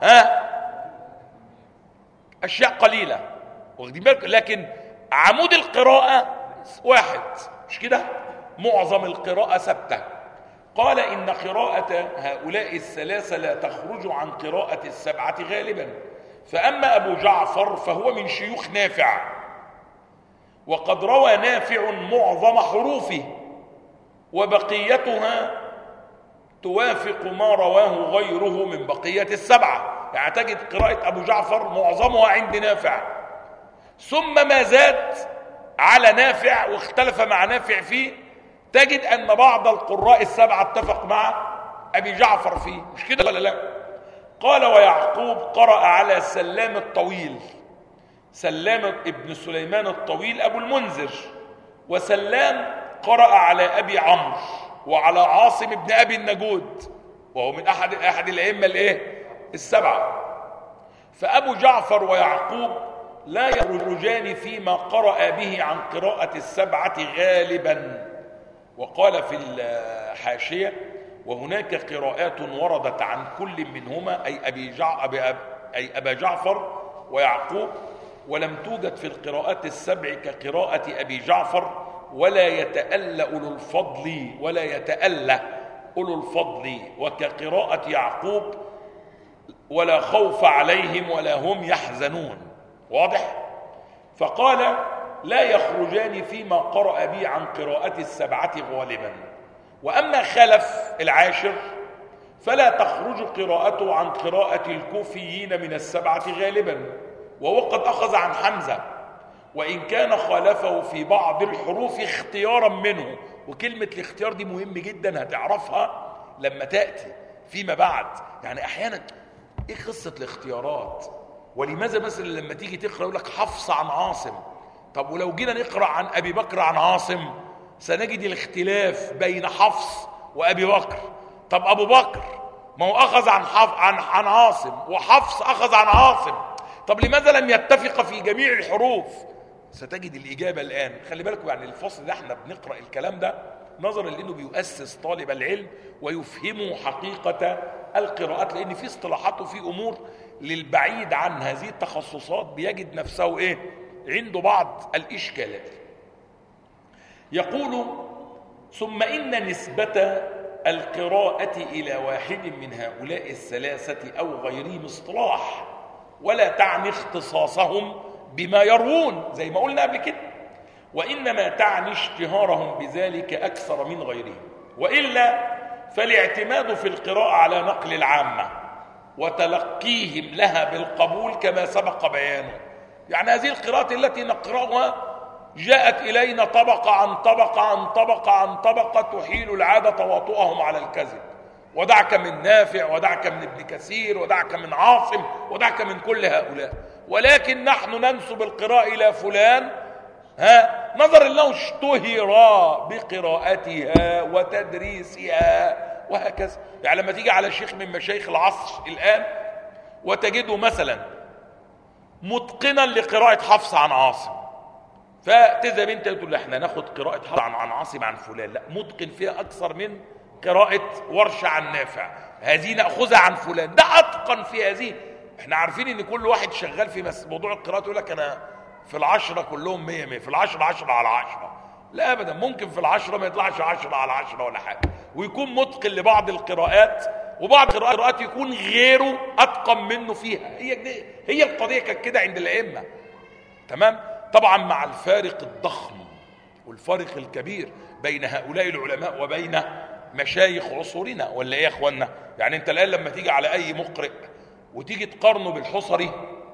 أشياء قليلة، لكن عمود القراءة واحد، مش كده؟ معظم القراءة ثابتة. قال: إن قراءة هؤلاء الثلاثة لا تخرج عن قراءة السبعة غالبا، فأما أبو جعفر فهو من شيوخ نافع، وقد روى نافع معظم حروفه، وبقيتها توافق ما رواه غيره من بقية السبعة. يعني تجد قراءة أبو جعفر معظمها عند نافع، ثم ما زاد على نافع واختلف مع نافع فيه تجد أن بعض القراء السبعة اتفق مع أبي جعفر فيه. مش كده ولا لا؟ قال ويعقوب قرأ على سلام الطويل، سلام ابن سليمان الطويل أبو المنذر، وسلام قرأ على أبي عمرو وعلى عاصم بن أبي النجود، وهو من أحد الأئمة السبعة. فأبو جعفر ويعقوب لا يخرجان فيما قرأ به عن قراءة السبعة غالبا. وقال في الحاشية وهناك قراءات وردت عن كل منهما أي أبا جعفر ويعقوب، ولم توجد في القراءات السبع كقراءة أبي جعفر، ولا يتألى أولو الفضل وكقراءة يعقوب، ولا خوف عليهم ولا هم يحزنون. واضح؟ فقال لا يخرجان فيما قرأ به عن قراءة السبعة غالبا. وأما خلف العاشر فلا تخرج قراءته عن قراءة الكوفيين من السبعة غالبا، وهو قد أخذ عن حمزة، وإن كان خالفه في بعض الحروف اختيارا منه. وكلمة الاختيار دي مهم جدا، هتعرفها لما تأتي فيما بعد. يعني أحيانا إيه قصة الاختيارات؟ ولماذا مثلا لما تيجي تقرأ يقول لك حفص عن عاصم؟ طب ولو جينا نقرأ عن أبي بكر عن عاصم سنجد الاختلاف بين حفص وأبي بكر. طب أبو بكر ما هو أخذ عن عاصم، وحفص أخذ عن عاصم، طب لماذا لم يتفق في جميع الحروف؟ ستجد الإجابة الآن. خلي بالكم يعني الفصل ده احنا بنقرأ الكلام ده نظرا لأنه بيؤسس طالب العلم ويفهمه حقيقة القراءات، لأن في اصطلاحات وفي أمور للبعيد عن هذه التخصصات بيجد نفسه عنده بعض الإشكالات. يقول ثم إن نسبة القراءة إلى واحد من هؤلاء الثلاثة أو غيرهم اصطلاح، ولا تعني اختصاصهم بما يروون زي ما قلنا قبل كده، وإنما تعني اشتهارهم بذلك أكثر من غيرهم. وإلا فالاعتماد في القراءة على نقل العامة وتلقيهم لها بالقبول كما سبق بيانه. يعني هذه القراءة التي نقرأها جاءت إلينا طبقة عن طبقة عن طبقة عن طبقة تحيل العادة تواطؤهم على الكذب، ودعك من نافع ودعك من ابن كثير ودعك من عاصم ودعك من كل هؤلاء، ولكن نحن ننسب القراءة إلى فلان نظر أنه اشتهر بقراءتها وتدريسها وهكذا. يعني لما تيجي على شيخ من مشايخ العصر الآن وتجده مثلا متقنا لقراءة حفص عن عاصم، فتذهب انت تقول احنا ناخد قراءة حفص عن عاصم عن فلان، لا، متقن فيها أكثر من قراءة ورش عن نافع، هذه نأخذها عن فلان، ده أتقن في هذه. احنا عارفين ان كل واحد شغال في موضوع القراءة يقول لك انا في العشرة كلهم 100 100، في العشرة 10 على 10. لا ابدا، ممكن في العشرة ما يطلعش 10 على 10 ولا حاجة، ويكون متقن لبعض القراءات، وبعض القراءات يكون غيره أتقن منه فيها. هي القضية كانت كده عند الأئمة. تمام؟ طبعا مع الفارق الضخم والفارق الكبير بين هؤلاء العلماء وبين مشايخ عصورنا، ولا ايه يا اخوانا؟ يعني انت الآن لما تيجي على أي مقرئ وتيجي تقارنه بالحصري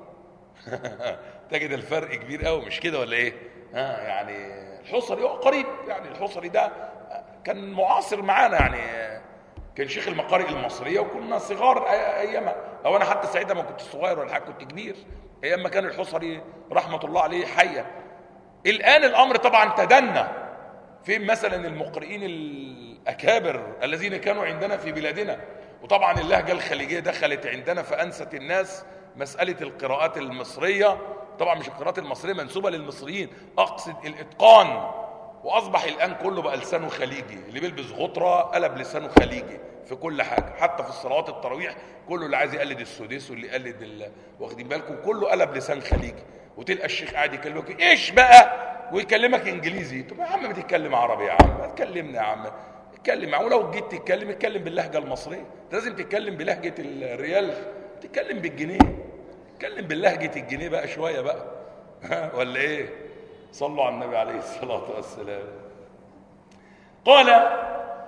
تجد الفرق كبير قوي، مش كده ولا ايه؟ يعني الحصري هو قريب، يعني الحصري ده كان معاصر معانا، يعني كان شيخ المقارئ المصرية وكنا صغار ايامها، او انا حتى ساعتها ما كنت صغير ولا حاجه، كنت كبير ايام ما كان الحصري رحمة الله عليه حيا. الآن الأمر طبعا تدنى. في مثلا المقرئين الأكابر الذين كانوا عندنا في بلادنا، وطبعا اللهجة الخليجية دخلت عندنا فأنست الناس مسألة القراءات المصرية. طبعا مش القراءات المصرية منسوبة للمصريين، أقصد الإتقان، وأصبح الآن كله بقى لسانه خليجي، اللي بيلبس غطرة قلب لسانه خليجي في كل حاجة، حتى في الصلوات التراويح كله اللي عايز يقلد السديس واللي يقلد واخدين بالكم كله قلب لسان خليجي، وتلقى الشيخ قاعد يكلمك ايش بقى ويكلمك انجليزي. طب يا عم بتتكلم عربي يا عم، ما تكلمنا يا عم، اتكلم معه. ولو جيت اتكلم باللهجة المصرية، لازم تتكلم بلهجة الريال، تتكلم بالجنيه، اتكلم باللهجة الجنيه بقى شوية بقى ولا ايه؟ صلوا على النبي عليه الصلاة والسلام. قال: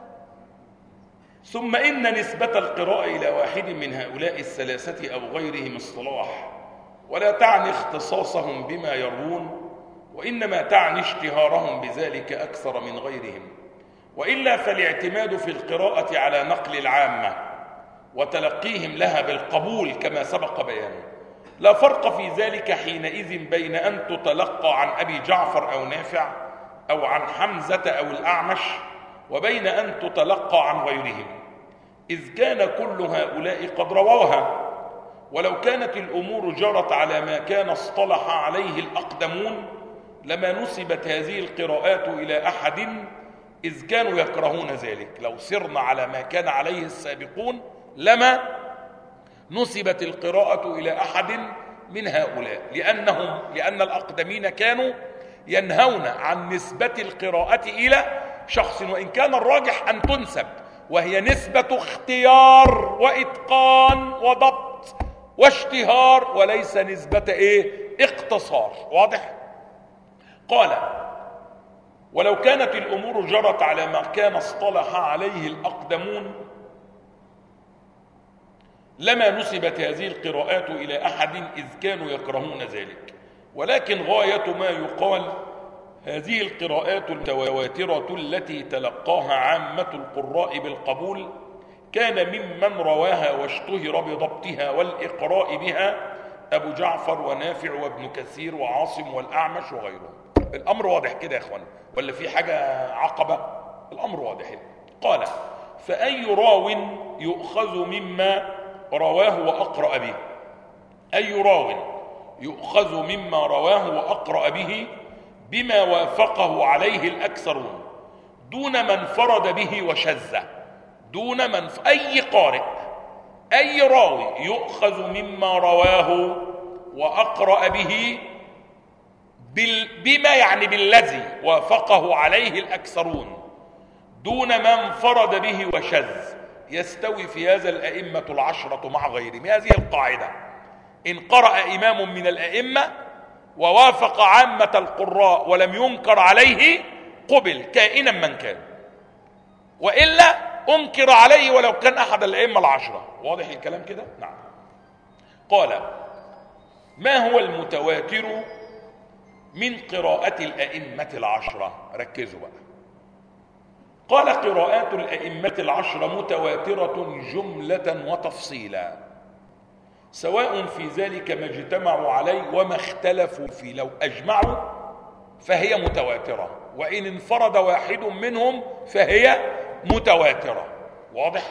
ثم إن نسبة القراءة إلى واحد من هؤلاء الثلاثة أو غيرهم اصطلاح، ولا تعني اختصاصهم بما يروون، وإنما تعني اشتهارهم بذلك أكثر من غيرهم، وإلا فالاعتماد في القراءة على نقل العامة وتلقيهم لها بالقبول كما سبق بيانه. لا فرق في ذلك حينئذ بين أن تتلقى عن أبي جعفر أو نافع أو عن حمزة أو الأعمش، وبين أن تتلقى عن غيرهم، إذ كان كل هؤلاء قد رواها. ولو كانت الأمور جرت على ما كان اصطلح عليه الأقدمون لما نسبت هذه القراءات إلى أحد، إذ كانوا يكرهون ذلك. لو سرنا على ما كان عليه السابقون لما نسبت القراءة إلى أحد من هؤلاء، لأن الأقدمين كانوا ينهون عن نسبة القراءة إلى شخص، وإن كان الراجح أن تنسب، وهي نسبة اختيار وإتقان وضبط واشتهار، وليس نسبة اقتصار. واضح؟ قال: ولو كانت الأمور جرت على ما كان اصطلح عليه الأقدمون لما نسبت هذه القراءات إلى أحد، إذ كانوا يكرهون ذلك. ولكن غاية ما يقال هذه القراءات المتواترة التي تلقاها عامة القراء بالقبول كان ممن رواها واشتهر بضبطها والإقراء بها أبو جعفر ونافع وابن كثير وعاصم والأعمش وغيرهم. الأمر واضح كده يا إخوان ولا في حاجة عقبة؟ الأمر واضح. قال: فأي راو يؤخذ مما رواه وأقرأ به. أي راو يؤخذ مما رواه وأقرأ به بما وافقه عليه الأكثرون دون من فرد به وشذ. دون من أي قارئ، أي راوي يؤخذ مما رواه وأقرأ به بما يعني بالذي وافقه عليه الأكثرون دون من فرد به وشذ، يستوي في هذا الأئمة العشرة مع غيرهم. هذه القاعدة: إن قرأ إمام من الأئمة ووافق عامة القراء ولم ينكر عليه قبل كائنا من كان، وإلا أنكر عليه ولو كان أحد الأئمة العشرة. واضح الكلام كده؟ نعم. قال: ما هو المتواتر من قراءة الأئمة العشرة؟ ركزوا بقى. قال: قراءات الأئمة العشرة متواترة جملة وتفصيلا، سواء في ذلك ما اجتمعوا عليه وما اختلفوا فيه. لو أجمعوا فهي متواترة، وإن انفرد واحد منهم فهي متواترة. واضح؟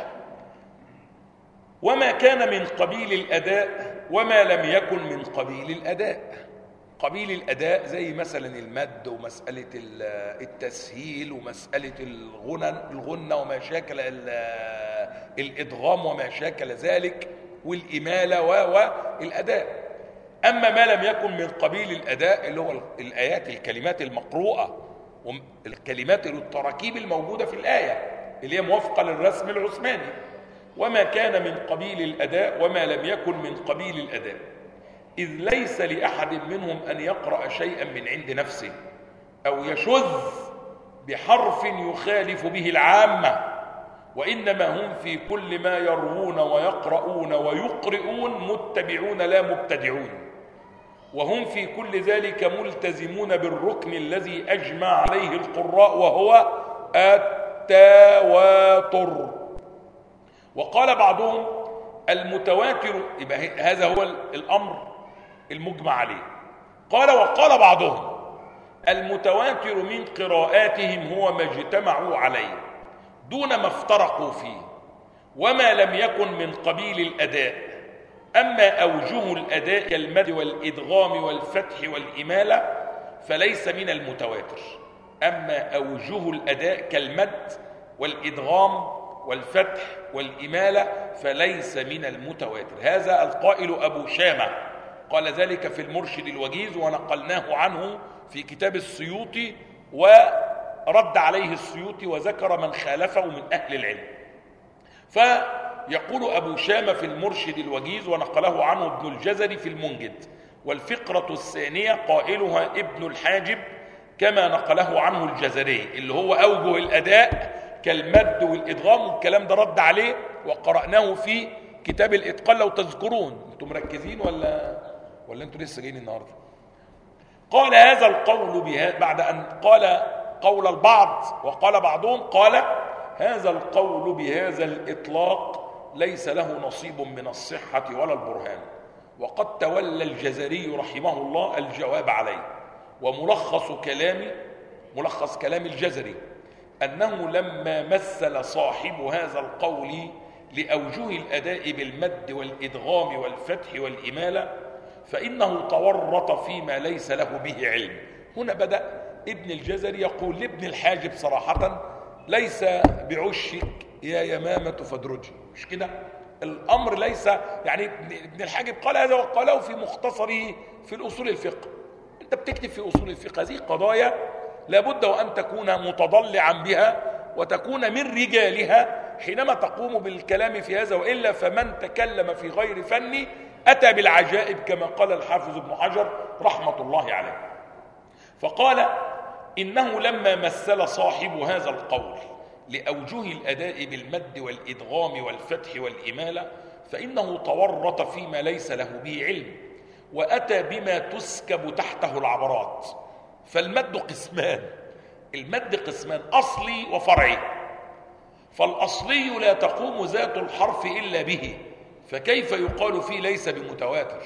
وما كان من قبيل الأداء وما لم يكن من قبيل الأداء. قبيل الأداء زي مثلا المد ومسألة التسهيل ومسألة الغنة وما شاكل الإدغام وما شاكل ذلك والإمالة والأداء. أما ما لم يكن من قبيل الأداء اللي هو الآيات، الكلمات المقروءة والكلمات التراكيب الموجودة في الآية اللي هي موافقة للرسم العثماني. وما كان من قبيل الأداء وما لم يكن من قبيل الأداء، إذ ليس لأحد منهم أن يقرأ شيئا من عند نفسه أو يشذ بحرف يخالف به العامة، وإنما هم في كل ما يروون ويقرؤون ويقرؤون متبعون لا مبتدعون، وهم في كل ذلك ملتزمون بالركن الذي أجمع عليه القراء وهو التواتر. وقال بعضهم: المتواتر، يبقى هذا هو الأمر المجمع عليه. وقال بعضهم: المتواتر من قراءاتهم هو ما اجتمعوا عليه دون ما افترقوا فيه، وما لم يكن من قبيل الأداء. أما أوجه الأداء كالمد والإدغام والفتح والإمالة فليس من المتواتر. أما أوجه الأداء كالمد والإدغام والفتح والإمالة فليس من المتواتر. هذا القائل أبو شامة قال ذلك في المرشد الوجيز، ونقلناه عنه في كتاب السيوطي، ورد عليه السيوطي وذكر من خالفه من أهل العلم. يقول أبو شامة في المرشد الوجيز ونقله عنه ابن الجزري في المنجد. والفقرة الثانية قائلها ابن الحاجب كما نقله عنه الجزري، اللي هو أوجه الأداء كالمد والإدغام، والكلام ده رد عليه وقرأناه في كتاب الإتقان لو تذكرون. انتم مركزين ولا انتم لسه جايين النهارده؟ قال هذا القول بعد أن قال قول البعض وقال بعضهم، قال هذا القول بهذا الإطلاق ليس له نصيب من الصحة ولا البرهان. وقد تولى الجزري رحمه الله الجواب عليه. ملخص كلام الجزري أنه لما مثل صاحب هذا القول لأوجه الأداء بالمد والإدغام والفتح والإمالة فإنه تورط فيما ليس له به علم. هنا بدأ ابن الجزري يقول لابن الحاجب صراحة: ليس بعشك يا يمامة فادرجي. مش كده؟ الأمر ليس يعني ابن الحاجب قال هذا وقاله في مختصره في الأصول الفقه. أنت بتكتب في أصول الفقه هذه قضايا لابد وأن تكون متضلعا بها وتكون من رجالها حينما تقوم بالكلام في هذا، وإلا فمن تكلم في غير فني أتى بالعجائب كما قال الحافظ ابن حجر رحمة الله عليه. فقال إنه لما مثل صاحب هذا القول لأوجه الأداء بالمد والإدغام والفتح والإمالة فإنه تورط فيما ليس له به علم، وأتى بما تسكب تحته العبرات. فالمد قسمان أصلي وفرعي. فالأصلي لا تقوم ذات الحرف إلا به، فكيف يقال فيه ليس بمتواتر؟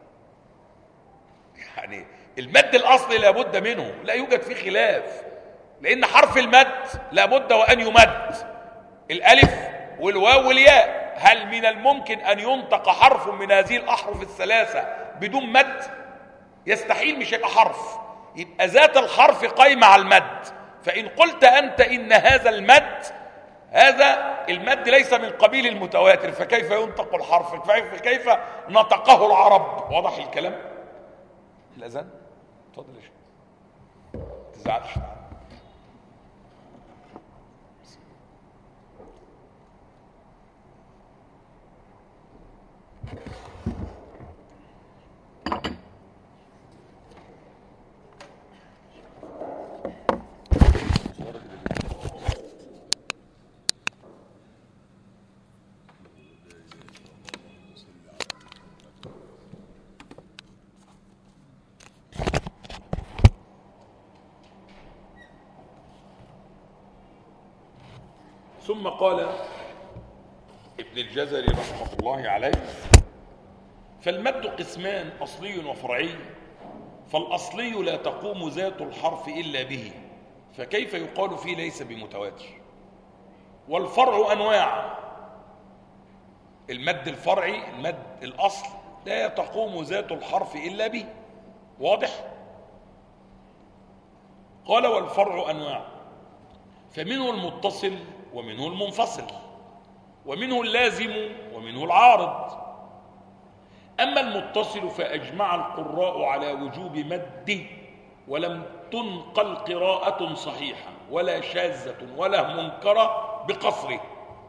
يعني المد الأصلي لابد منه، لا يوجد فيه خلاف، لأن حرف المد لابد وأن يمد، الألف والواو والياء. هل من الممكن أن ينطق حرف من هذه الأحرف الثلاثة بدون مد؟ يستحيل، مش هيبقى حرف. يبقى ذات الحرف قايمة على المد. فإن قلت أنت إن هذا المد ليس من قبيل المتواتر، فكيف ينطق الحرف؟ فكيف نطقه العرب؟ واضح الكلام؟ الأذان؟ اتفضل يا شيخ. تزعلش. ثم قال ابن الجزري رحمه الله عليه: فالمد قسمان أصلي وفرعي. فالأصلي لا تقوم ذات الحرف إلا به، فكيف يقال فيه ليس بمتواتر؟ والفرع أنواع. المد الفرعي، المد الأصل، لا تقوم ذات الحرف إلا به. واضح؟ قال: والفرع أنواع، فمنه المتصل ومنه المنفصل، ومنه اللازم ومنه العارض. أما المتصل فأجمع القراء على وجوب مده، ولم تنقل قراءة صحيحة ولا شاذة ولا منكرة بقصره.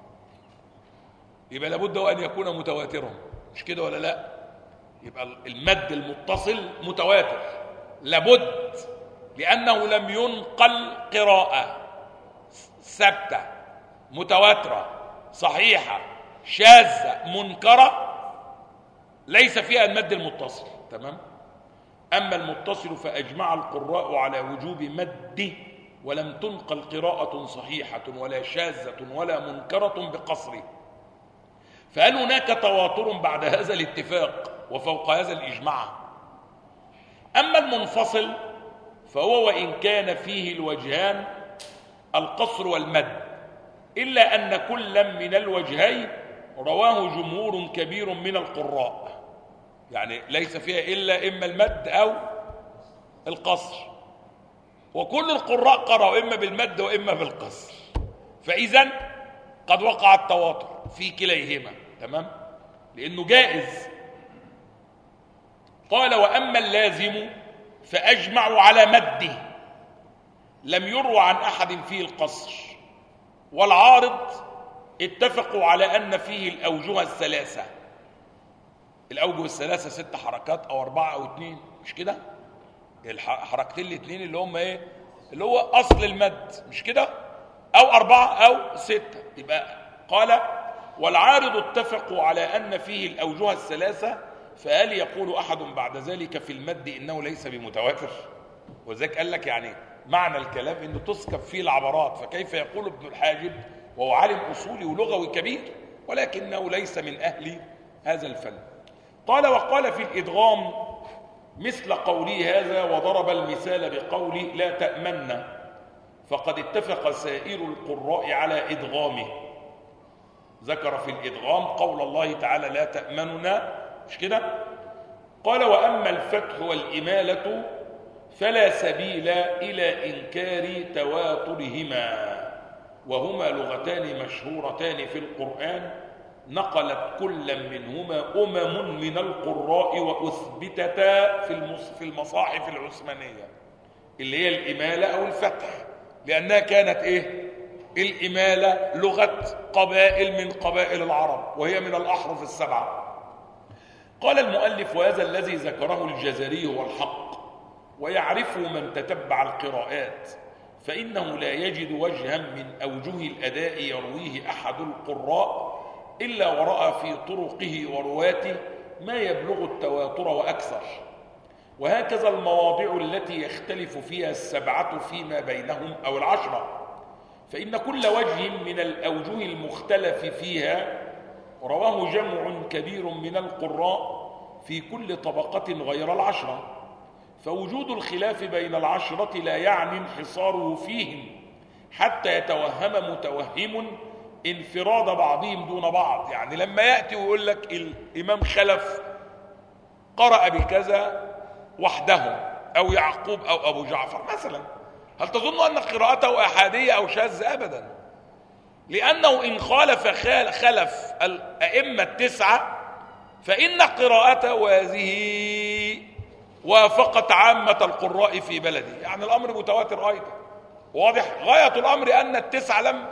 يبقى لابد أن يكون متواترا، مش كده ولا لا؟ يبقى المد المتصل متواتر لابد، لأنه لم ينقل قراءة ثابتة متواترة صحيحة شاذة منكرة ليس فيها المد المتصل. تمام؟ أما المتصل فأجمع القراء على وجوب مده، ولم تنقل قراءة صحيحة ولا شاذة ولا منكرة بقصره. فهل هناك تواتر بعد هذا الاتفاق وفوق هذا الإجماع؟ أما المنفصل فهو وإن كان فيه الوجهان القصر والمد، إلا أن كل من الوجهين رواه جمهور كبير من القراء، يعني ليس فيها إلا إما المد أو القصر، وكل القراء قرأوا إما بالمد وإما بالقصر، فإذن قد وقع التواتر في كليهما. تمام؟ لأنه جائز. قال: وأما اللازم فأجمعوا على مده، لم يروى عن أحد فيه القصر. والعارض اتفقوا على أن فيه الأوجه الثلاثة. الأوجه الثلاثة 6 حركات أو 4 أو 2، مش كده؟ الحركتين الاثنين اللي هم ايه؟ اللي هو أصل المد، مش كده؟ أو 4 أو 6. يبقى قال والعارض اتفقوا على أن فيه الأوجه الثلاثة، فهل يقول أحد بعد ذلك في المد إنه ليس بمتواتر؟ وذلك قال لك يعني معنى الكلام إنه تسكب فيه العبرات، فكيف يقول ابن الحاجب وهو عالم أصولي ولغوي كبير ولكنه ليس من أهل هذا الفن. قال وقال في الإدغام مثل قولي هذا، وضرب المثال بقولي لا تأمن، فقد اتفق سائر القراء على إدغامه. ذكر في الإدغام قول الله تعالى لا تأمننا، مش كده؟ قال وأما الفتح والإمالة فلا سبيل إلى إنكار تواترهما، وهما لغتان مشهورتان في القرآن نقلت كل منهما من القراء وأثبتتا في المصاحف العثمانية، اللي هي الإمالة أو الفتح، لأنها كانت إيه؟ الإمالة لغة قبائل من قبائل العرب، وهي من الأحرف السبعة. قال المؤلف وهذا الذي ذكره الجزري هو الحق، ويعرفه من تتبع القراءات، فإنه لا يجد وجها من أوجه الأداء يرويه أحد القراء إلا ورأى في طرقه ورواته ما يبلغ التواتر وأكثر. وهكذا المواضع التي يختلف فيها السبعة فيما بينهم أو العشرة، فإن كل وجه من الأوجه المختلف فيها رواه جمع كبير من القراء في كل طبقة غير العشرة، فوجود الخلاف بين العشرة لا يعني انحصاره فيهم حتى يتوهم متوهم انفراد بعضهم دون بعض. يعني لما يأتي ويقول لك الإمام خلف قرأ بكذا وحده أو يعقوب أو أبو جعفر مثلا، هل تظن أن قراءته أحادية أو شاذة؟ أبدا، لأنه إن خلف الأئمة التسعة فإن قراءته هذه وافقت عامة القراء في بلده، يعني الأمر متواتر أيضا. واضح؟ غاية الأمر أن التسعة لم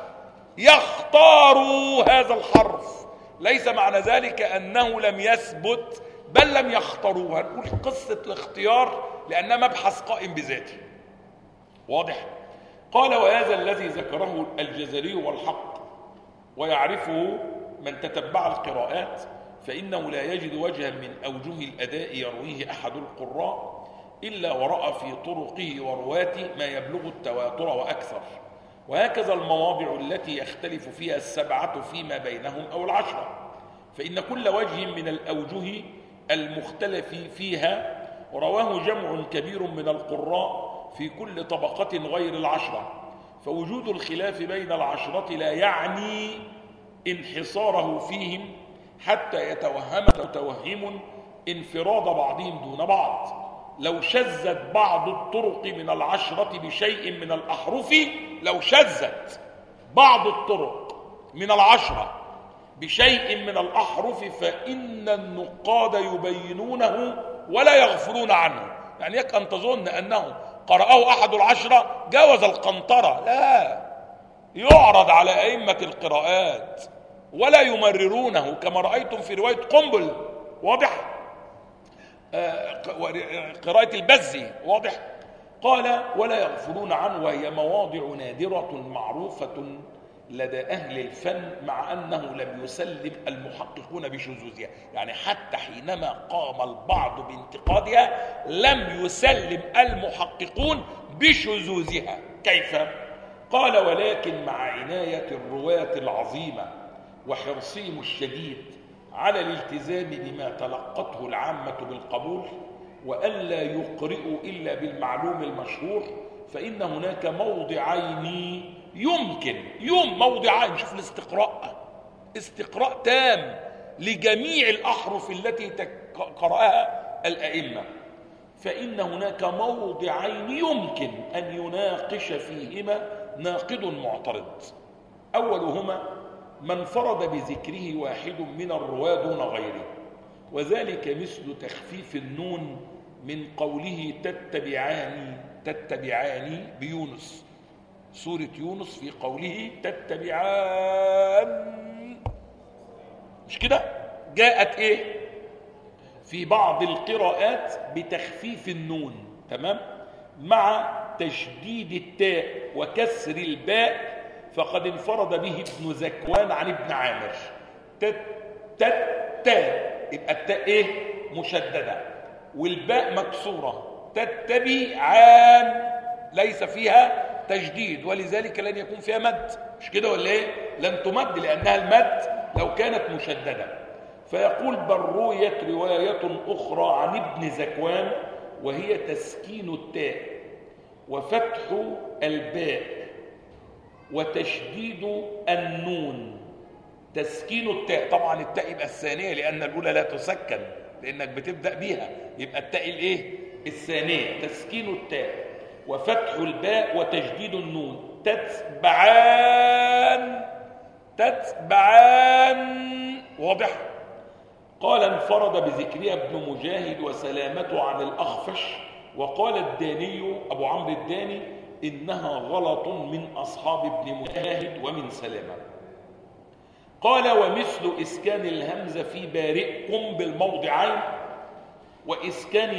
يختاروا هذا الحرف، ليس معنى ذلك أنه لم يثبت، بل لم يختاروه. هنقول قصة الاختيار لأنها مبحث قائم بذاته. واضح؟ قال وهذا الذي ذكره الجزري والحق، ويعرفه من تتبع القراءات، فإنه لا يجد وجها من أوجه الأداء يرويه أحد القراء إلا ورأى في طرقه ورواته ما يبلغ التواتر وأكثر. وهكذا المواضع التي يختلف فيها السبعة فيما بينهم أو العشرة، فإن كل وجه من الأوجه المختلف فيها رواه جمع كبير من القراء في كل طبقة غير العشرة، فوجود الخلاف بين العشرة لا يعني انحصاره فيهم حتى يتوهم متوهم انفراد بعضهم دون بعض. لو شذت بعض الطرق من العشرة بشيء من الأحرف، لو شذت بعض الطرق من العشرة بشيء من الأحرف فإن النقاد يبينونه ولا يغفلون عنه. يعني يك أن تظن أنه قرأه أحد العشرة جاوز القنطرة، لا، يعرض على أئمة القراءات ولا يمررونه كما رأيتم في رواية قنبل. واضح؟ قراءة البزي. واضح؟ قال ولا يغفلون عنه، وهي مواضع نادرة معروفة لدى أهل الفن، مع أنه لم يسلم المحققون بشذوذها. يعني حتى حينما قام البعض بانتقادها لم يسلم المحققون بشذوذها. كيف؟ قال ولكن مع عناية الرواة العظيمة وحرصهم الشديد على الالتزام بما تلقته العامة بالقبول، وألا يقرئوا إلا بالمعلوم المشهور، فإن هناك موضعين موضعين، شوف الاستقراء، استقراء تام لجميع الأحرف التي قرأها الأئمة، فإن هناك موضعين يمكن أن يناقش فيهما ناقد معترض. أولهما من انفرد بذكره واحد من الرواة دون غيره، وذلك مثل تخفيف النون من قوله تتبعاني بيونس، سورة يونس في قوله تتبعان، مش كده؟ جاءت ايه في بعض القراءات بتخفيف النون، تمام، مع تشديد التاء وكسر الباء، فقد انفرد به ابن زكوان عن ابن عامر. تاء، يبقى التاء ايه مشدده والباء مكسوره. تتبعان ليس فيها تجديد، ولذلك لن يكون فيها مد، مش كده ولا ايه؟ لن تمد لانها المد لو كانت مشدده. فيقول بل رويت روايه اخرى عن ابن زكوان وهي تسكين التاء وفتح الباء وتشديد النون. تسكين التاء، طبعا التاء يبقى الثانيه لان الاولى لا تسكن لانك بتبدا بيها، يبقى التاء الايه الثانيه. تسكين التاء وفتح الباء وتشديد النون. تتبعان، واضح؟ قال انفرد بذكرها ابن مجاهد وسلامته عن الأخفش، وقال الداني أبو عمرو الداني إنها غلط من أصحاب ابن مجاهد ومن سلامة. قال ومثل إسكان الهمزة في بارئكم بالموضعين، وإسكان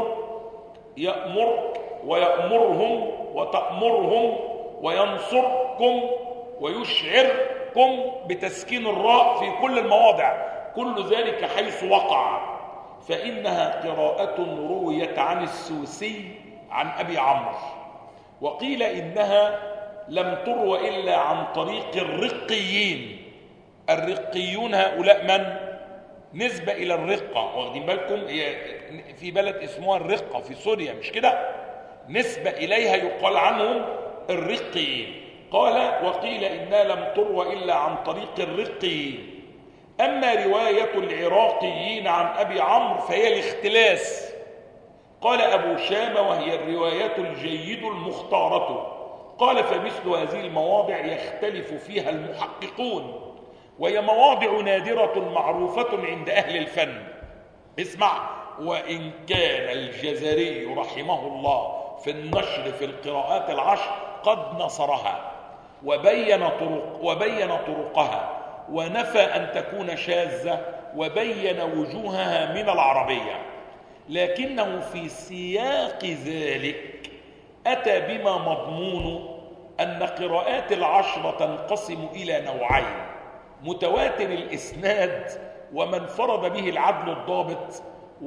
يأمر ويأمرهم وتأمرهم وينصركم ويشعركم بتسكين الراء في كل المواضع، كل ذلك حيث وقع، فإنها قراءة رويت عن السوسي عن أبي عمرو. وقيل إنها لم تروى إلا عن طريق الرقيين. الرقيون هؤلاء من؟ نسبة إلى الرقة، واخدين بالكم؟ في بلد اسمها الرقة في سوريا، مش كده؟ نسبة إليها يقال عنهم الرقيين. قال وقيل إنها لم تروى إلا عن طريق الرقيين. أما رواية العراقيين عن أبي عمرو فهي الاختلاس. قال أبو شامة وهي الرواية الجيد المختارة. قال فمثل هذه المواضع يختلف فيها المحققون، وهي مواضع نادرة معروفة عند أهل الفن. اسمع، وإن كان الجزري رحمه الله في النشر في القراءات العشر قد نصرها وبين طرقها ونفى أن تكون شاذة وبين وجوهها من العربية، لكنه في سياق ذلك أتى بما مضمون أن قراءات العشر تنقسم إلى نوعين: متواتر الإسناد ومن فرد به العدل الضابط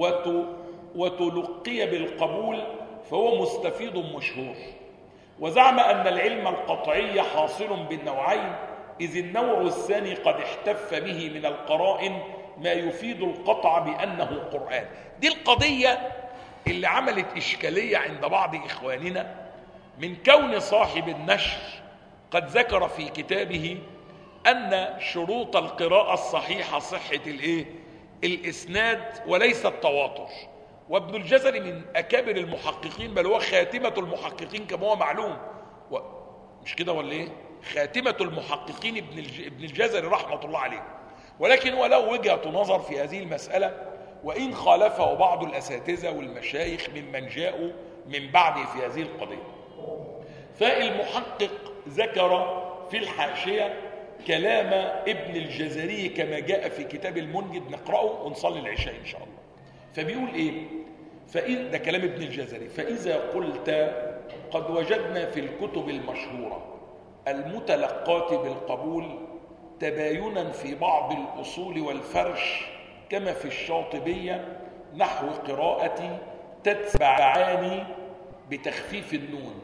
وتلقي بالقبول فهو مستفيض مشهور. وزعم أن العلم القطعي حاصل بالنوعين، إذ النوع الثاني قد احتف به من القرائن ما يفيد القطع بأنه قرآن. دي القضية اللي عملت إشكالية عند بعض إخواننا من كون صاحب النشر قد ذكر في كتابه أن شروط القراءة الصحيحة صحة الإسناد وليس التواتر. وابن الجزري من أكابر المحققين، بل هو خاتمة المحققين كما هو معلوم، مش كده ولا إيه؟ خاتمة المحققين ابن الجزري رحمة الله عليه. ولكن هو له وجهة نظر في هذه المسألة، وإن خالفه بعض الأساتذة والمشايخ ممن جاءوا من بعده في هذه القضية. فالمحقق ذكر في الحاشية كلام ابن الجزري كما جاء في كتاب المنجد، نقرأه ونصلي العشاء إن شاء الله. فبيقول إيه؟ ده كلام ابن الجزري: فإذا قلت قد وجدنا في الكتب المشهورة المتلقات بالقبول تباينا في بعض الأصول والفرش كما في الشاطبية نحو قراءة تتبعان بتخفيف النون،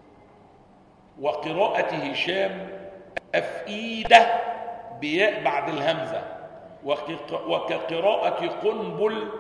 وقراءة هشام أفئيدة بياء بعد الهمزة، وكقراءة قنبل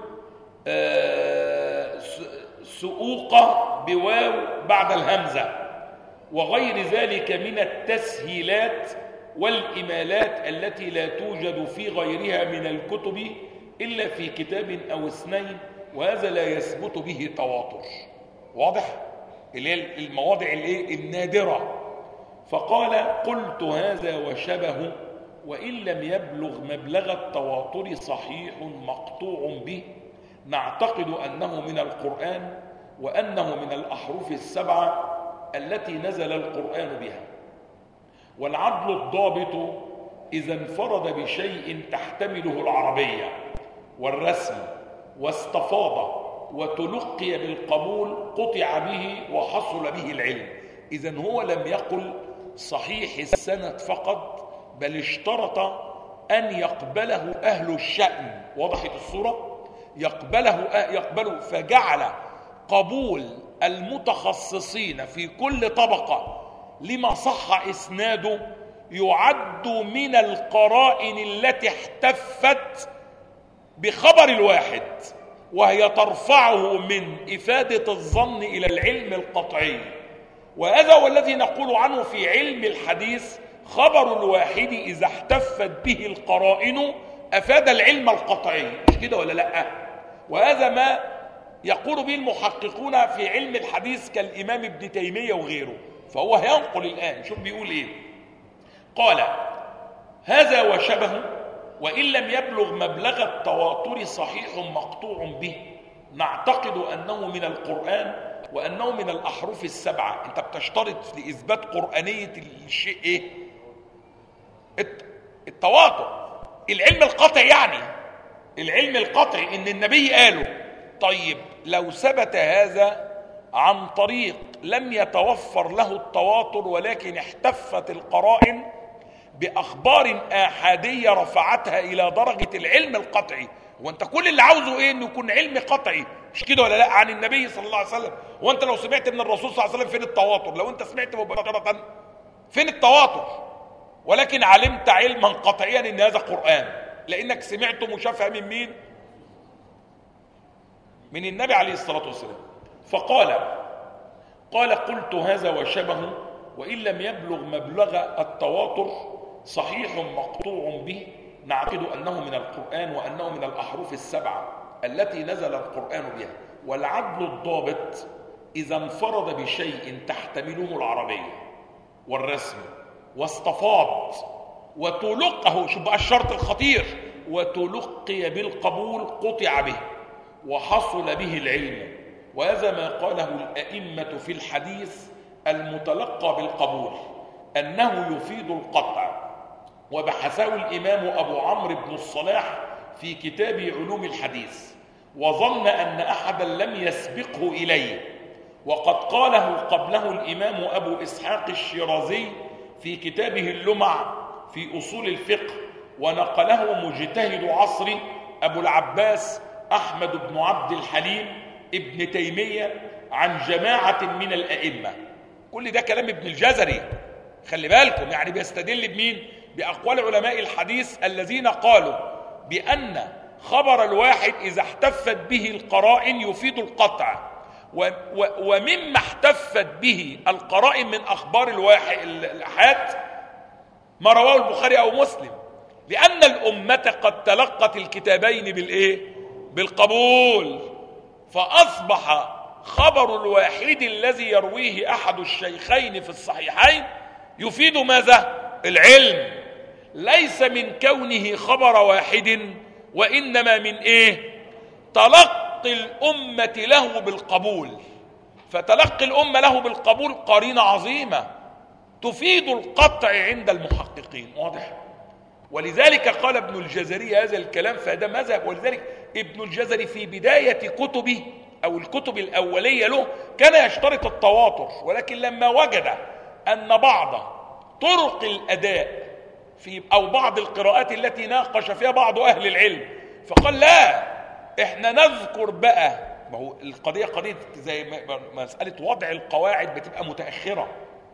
سؤوقة بواو بعد الهمزة، وغير ذلك من التسهيلات والإمالات التي لا توجد في غيرها من الكتب إلا في كتاب أو اثنين، وهذا لا يثبت به تواتر. واضح؟ اللي هي المواضع النادرة. فقال: قلت هذا وشبهه وإن لم يبلغ مبلغ التواتر صحيح مقطوع به، نعتقد أنه من القرآن وأنه من الأحرف السبعة التي نزل القرآن بها. والعدل الضابط إذا انفرد بشيء تحتمله العربية والرسم واستفاض وتلقي بالقبول قطع به وحصل به العلم. إذن هو لم يقل صحيح السند فقط، بل اشترط أن يقبله أهل الشأن. وضحت الصورة؟ يقبله، فجعل قبول المتخصصين في كل طبقة لما صح إسناده يعد من القرائن التي احتفت بخبر الواحد، وهي ترفعه من إفادة الظن إلى العلم القطعي. وهذا هو الذي نقول عنه في علم الحديث: خبر الواحد إذا احتفت به القرائن أفاد العلم القطعي. مش كده ولا لا؟ وهذا ما يقول به المحققون في علم الحديث كالإمام ابن تيمية وغيره. فهو هينقل الآن، شوف بيقول إيه. قال: هذا وشبه وإن لم يبلغ مبلغ التواتر صحيح مقطوع به، نعتقد أنه من القرآن وأنه من الأحرف السبعة. أنت بتشترط لإثبات قرآنية الشيء إيه؟ التواتر، العلم القطعي، يعني العلم القطعي إن النبي قاله. طيب لو ثبت هذا عن طريق لم يتوفر له التواتر ولكن احتفت القرائن بأخبار آحادية رفعتها إلى درجة العلم القطعي، وانت كل اللي عاوزه ايه؟ انه يكون علم قطعي، مش كده ولا لا؟ عن النبي صلى الله عليه وسلم. وانت لو سمعت من الرسول صلى الله عليه وسلم فين التواتر؟ لو انت سمعت مباشرة فين التواتر؟ ولكن علمت علما قطعيا ان هذا قرآن، لانك سمعته مشافهة من مين؟ من النبي عليه الصلاة والسلام. فقال قلت هذا وشبه وإن لم يبلغ مبلغ التواتر صحيح مقطوع به، نعتقد أنه من القرآن وأنه من الأحرف السبعة التي نزل القرآن بها. والعدل الضابط إذا انفرد بشيء تحتمله العربية والرسم واستفاض وتلقه، شو بقى الشرط الخطير، وتلقي بالقبول قطع به وحصل به العلم. وهذا ما قاله الأئمة في الحديث المتلقى بالقبول أنه يفيد القطع، وبحثه الإمام أبو عمرو بن الصلاح في كتاب علوم الحديث، وظن أن أحدا لم يسبقه إليه. وقد قاله قبله الإمام أبو إسحاق الشيرازي في كتابه اللمع في أصول الفقه، ونقله مجتهد عصر أبو العباس أحمد بن عبد الحليم ابن تيمية عن جماعة من الأئمة. كل ده كلام ابن الجزري، خلي بالكم، يعني بيستدل بمين؟ بأقوال علماء الحديث الذين قالوا بأن خبر الواحد إذا احتفت به القرائن يفيد القطع. ومما احتفت به القرائن من أخبار الأحاد ما رواه البخاري أو مسلم، لأن الأمة قد تلقت الكتابين بالقبول، فأصبح خبر الواحد الذي يرويه أحد الشيخين في الصحيحين يفيد ماذا؟ العلم، ليس من كونه خبر واحد، وإنما من تلقي الأمة له بالقبول. فتلقي الأمة له بالقبول قرينة عظيمة تفيد القطع عند المحققين. واضح؟ ولذلك قال ابن الجزري هذا الكلام، فهذا مذهب. ولذلك ابن الجزري في بداية كتبه أو الكتب الأولية له كان يشترط التواتر، ولكن لما وجد أن بعض طرق الأداء أو بعض القراءات التي ناقش فيها بعض أهل العلم، فقال لا، احنا نذكر بقى، ما هو القضية قضية زي مسألة وضع القواعد بتبقى متأخرة،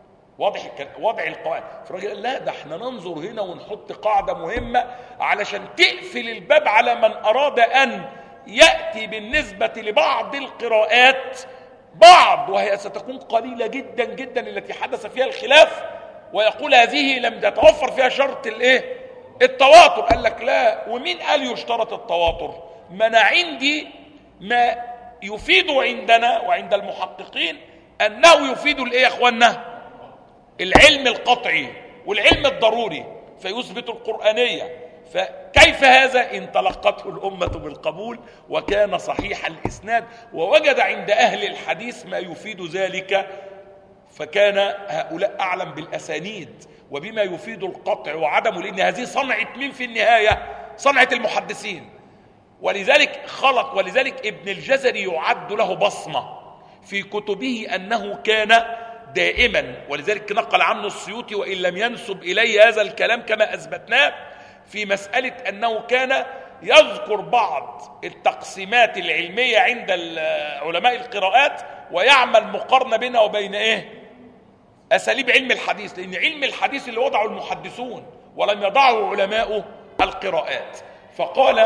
وضع القواعد. فالراجل لا، ده احنا ننظر هنا ونحط قاعدة مهمة علشان تقفل الباب على من أراد أن يأتي بالنسبة لبعض القراءات وهي ستكون قليلة جدا جدا التي حدث فيها الخلاف، ويقول هذه لم تتوفر فيها شرط التواتر. قال لك لا، ومين قال يشترط التواتر؟ ما أنا عندي ما يفيد عندنا وعند المحققين أنه يفيد يا أخوانا؟ العلم القطعي والعلم الضروري، فيثبت القرآنية. فكيف هذا؟ إن تلقته الأمة بالقبول وكان صحيح الإسناد، ووجد عند أهل الحديث ما يفيد ذلك، فكان هؤلاء أعلم بالأسانيد وبما يفيد القطع وعدمه، لأن هذه صنعة من في النهاية؟ صنعة المحدثين. ولذلك ابن الجزري يعد له بصمة في كتبه أنه كان دائما، ولذلك نقل عنه السيوطي وإن لم ينسب إليه هذا الكلام كما أثبتناه، في مسألة أنه كان يذكر بعض التقسيمات العلمية عند علماء القراءات ويعمل مقارنة بينها وبين أساليب علم الحديث، لأن علم الحديث اللي وضعه المحدثون ولم يضعه علماء القراءات. فقال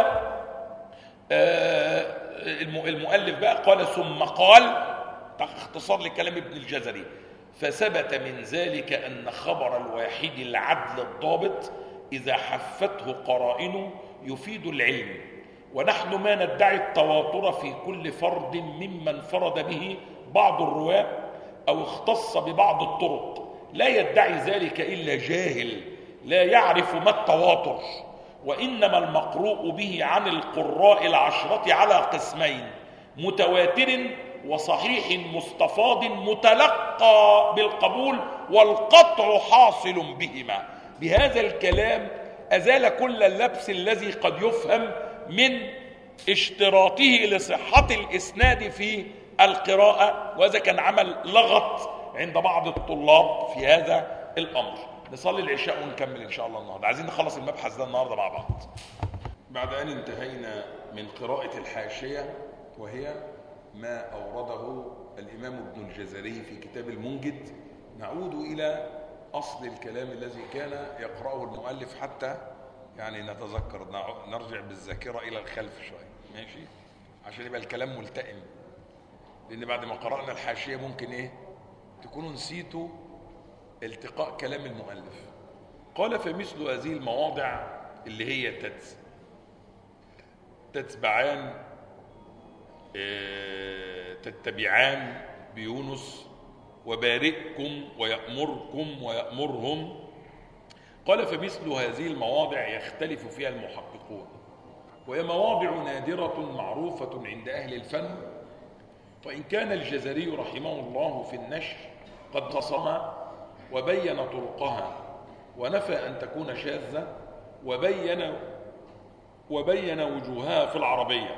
المؤلف بقى قال ثم قال، اختصار لكلام ابن الجزري: فثبت من ذلك أن خبر الواحد العدل الضابط إذا حفته قرائنه يفيد العلم، ونحن ما ندعي التواتر في كل فرد ممن فرد به بعض الرواة أو اختص ببعض الطرق، لا يدعي ذلك إلا جاهل لا يعرف ما التواتر، وإنما المقروء به عن القراء العشرة على قسمين: متواتر وصحيح مستفاض متلقى بالقبول والقطع حاصل بهما. بهذا الكلام أزال كل اللبس الذي قد يفهم من اشتراطه لصحة الإسناد في القراءة، وهذا كان عمل لغط عند بعض الطلاب في هذا الأمر. نصلي العشاء ونكمل إن شاء الله النهارده، عايزين نخلص المبحث ده النهارده مع بعض. بعد أن انتهينا من قراءة الحاشية، وهي ما أورده الإمام ابن الجزري في كتاب المنجد، نعود إلى أصل الكلام الذي كان يقرأه المؤلف حتى يعني نتذكر، نرجع بالذاكرة إلى الخلف شوية، ماشي؟ عشان يبقى الكلام ملتئم، لأن بعد ما قرأنا الحاشية ممكن تكونوا نسيتوا التقاء كلام المؤلف. قال: فمثل هذه المواضع اللي هي تتبعان تتبعان بيونس وبارئكم ويأمركم ويأمرهم. قال: فمثل هذه المواضع يختلف فيها المحققون، وهي مواضع نادرة معروفة عند أهل الفن، وإن كان الجزري رحمه الله في النشر قد قصها وبين طرقها ونفى أن تكون شاذة وبين وجوهها في العربية،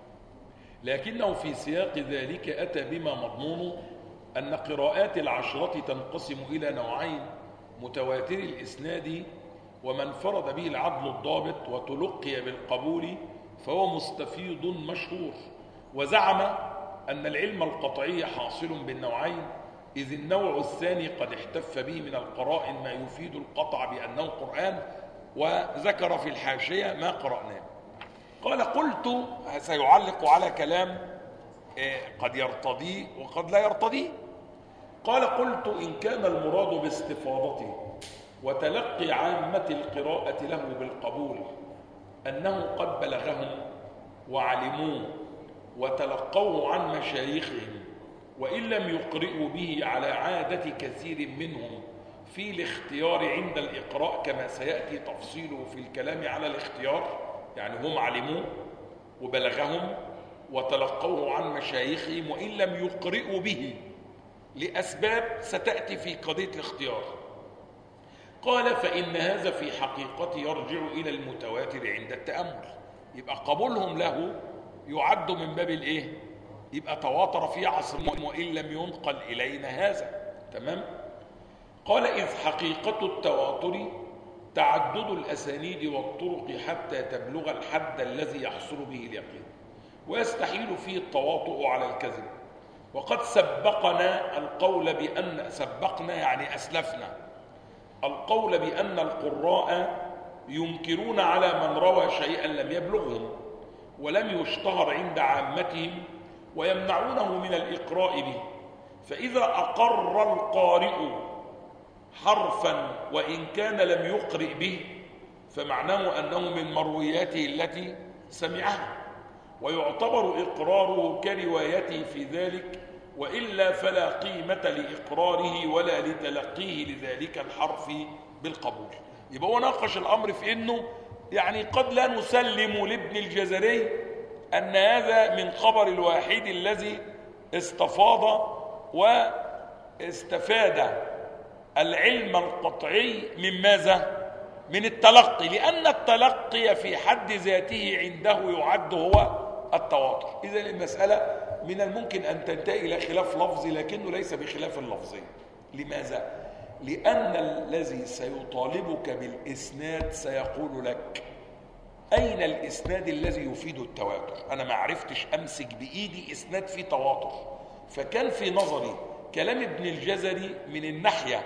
لكنه في سياق ذلك أتى بما مضمونه أن قراءات العشرة تنقسم إلى نوعين: متواتر الإسناد ومن فرد به العدل الضابط وتلقي بالقبول فهو مستفيض مشهور. وزعم أن العلم القطعي حاصل بالنوعين، إذ النوع الثاني قد احتف به من القرائن ما يفيد القطع بأنه قرآن، وذكر في الحاشية ما قرأناه. قال: قلت، سيعلق على كلام قد يرتضي وقد لا يرتضي. قال: قلت: إن كان المراد باستفاضته وتلقي عامة القراءة له بالقبول أنه قد بلغهم وعلموه وتلقوه عن مشايخهم وإن لم يقرئوا به على عادة كثير منهم في الاختيار عند الإقراء، كما سيأتي تفصيله في الكلام على الاختيار، يعني هم علموه وبلغهم وتلقوه عن مشايخهم وإن لم يقرئوا به لأسباب ستأتي في قضية الاختيار. قال: فإن هذا في حقيقة يرجع إلى المتواتر عند التأمل، يبقى قبولهم له يعد من باب يبقى تواتر في عصرهم وإن لم ينقل إلينا هذا. تمام؟ قال: إذ حقيقة التواتر تعدد الأسانيد والطرق حتى تبلغ الحد الذي يحصل به اليقين، ويستحيل فيه التواطؤ على الكذب. وقد سبقنا القول بأن، سبقنا يعني أسلفنا القول بأن القراء ينكرون على من روى شيئا لم يبلغهم ولم يشتهر عند عامتهم ويمنعونه من الإقراء به، فإذا أقر القارئ حرفا وإن كان لم يقرئ به فمعناه أنه من مروياته التي سمعها، ويعتبر إقراره كروايته في ذلك، وإلا فلا قيمة لإقراره ولا لتلقيه لذلك الحرف بالقبول. يبقى هو ناقش الأمر في أنه يعني قد لا نسلم لابن الجزري أن هذا من خبر الواحد الذي استفاض استفاد العلم القطعي من ماذا؟ من التلقي، لأن التلقي في حد ذاته عنده يعد هو التواتر. إذا المسألة من الممكن أن تنتهي إلى خلاف لفظي، لكنه ليس بخلاف لفظي. لماذا؟ لأن الذي سيطالبك بالإسناد سيقول لك: أين الإسناد الذي يفيد التواتر؟ أنا ما عرفتش أمسك بإيدي إسناد فيه تواتر. فكان في نظري كلام ابن الجزري من الناحية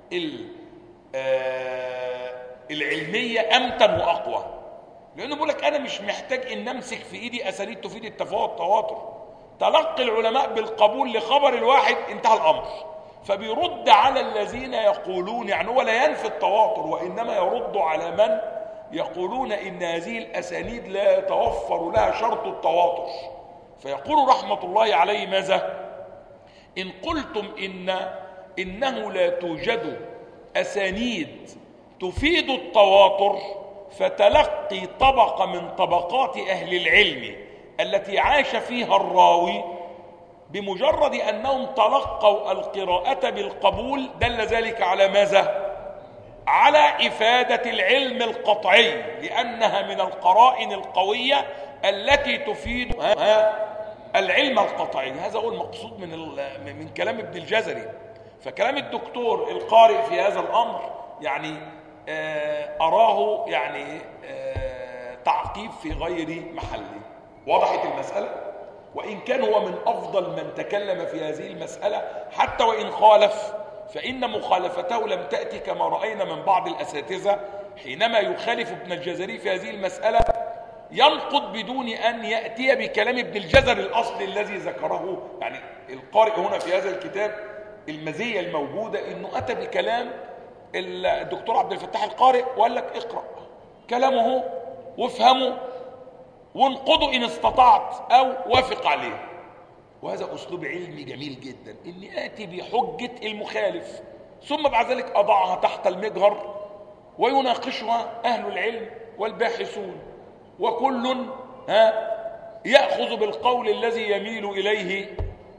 العلمية أمتن وأقوى، لأنه بيقول لك أنا مش محتاج إن أمسك في إيدي أسانيد تفيد التواتر. تلقي العلماء بالقبول لخبر الواحد انتهى الأمر. فبيرد على الذين يقولون، يعني هو لا ينفي التواتر، وإنما يرد على من يقولون إن هذه الأسانيد لا يتوفر لها شرط التواتر. فيقول رحمة الله عليه ماذا؟ إن قلتم إنه لا توجد أسانيد تفيد التواتر، فتلقي طبقة من طبقات أهل العلم التي عاش فيها الراوي بمجرد أنهم تلقوا القراءة بالقبول دل ذلك على ماذا؟ على إفادة العلم القطعي، لأنها من القرائن القوية التي تفيد العلم القطعي. هذا هو المقصود من كلام ابن الجزري. فكلام الدكتور القارئ في هذا الأمر يعني أراه يعني تعقيب في غير محله. وضحت المسألة؟ وإن كان هو من أفضل من تكلم في هذه المسألة، حتى وإن خالف، فإن مخالفته لم تأتي كما رأينا من بعض الأساتذة حينما يخالف ابن الجزري في هذه المسألة ينقض بدون أن يأتي بكلام ابن الجزري الأصل الذي ذكره. يعني القارئ هنا في هذا الكتاب المزية الموجودة إنه أتى بكلام الدكتور عبد الفتاح القارئ وقال لك اقرأ كلامه وافهمه وانقضه إن استطعت أو وافق عليه. وهذا أسلوب علمي جميل جدا، إني آتي بحجة المخالف ثم بعد ذلك أضعها تحت المجهر ويناقشها أهل العلم والباحثون، وكل يأخذ بالقول الذي يميل إليه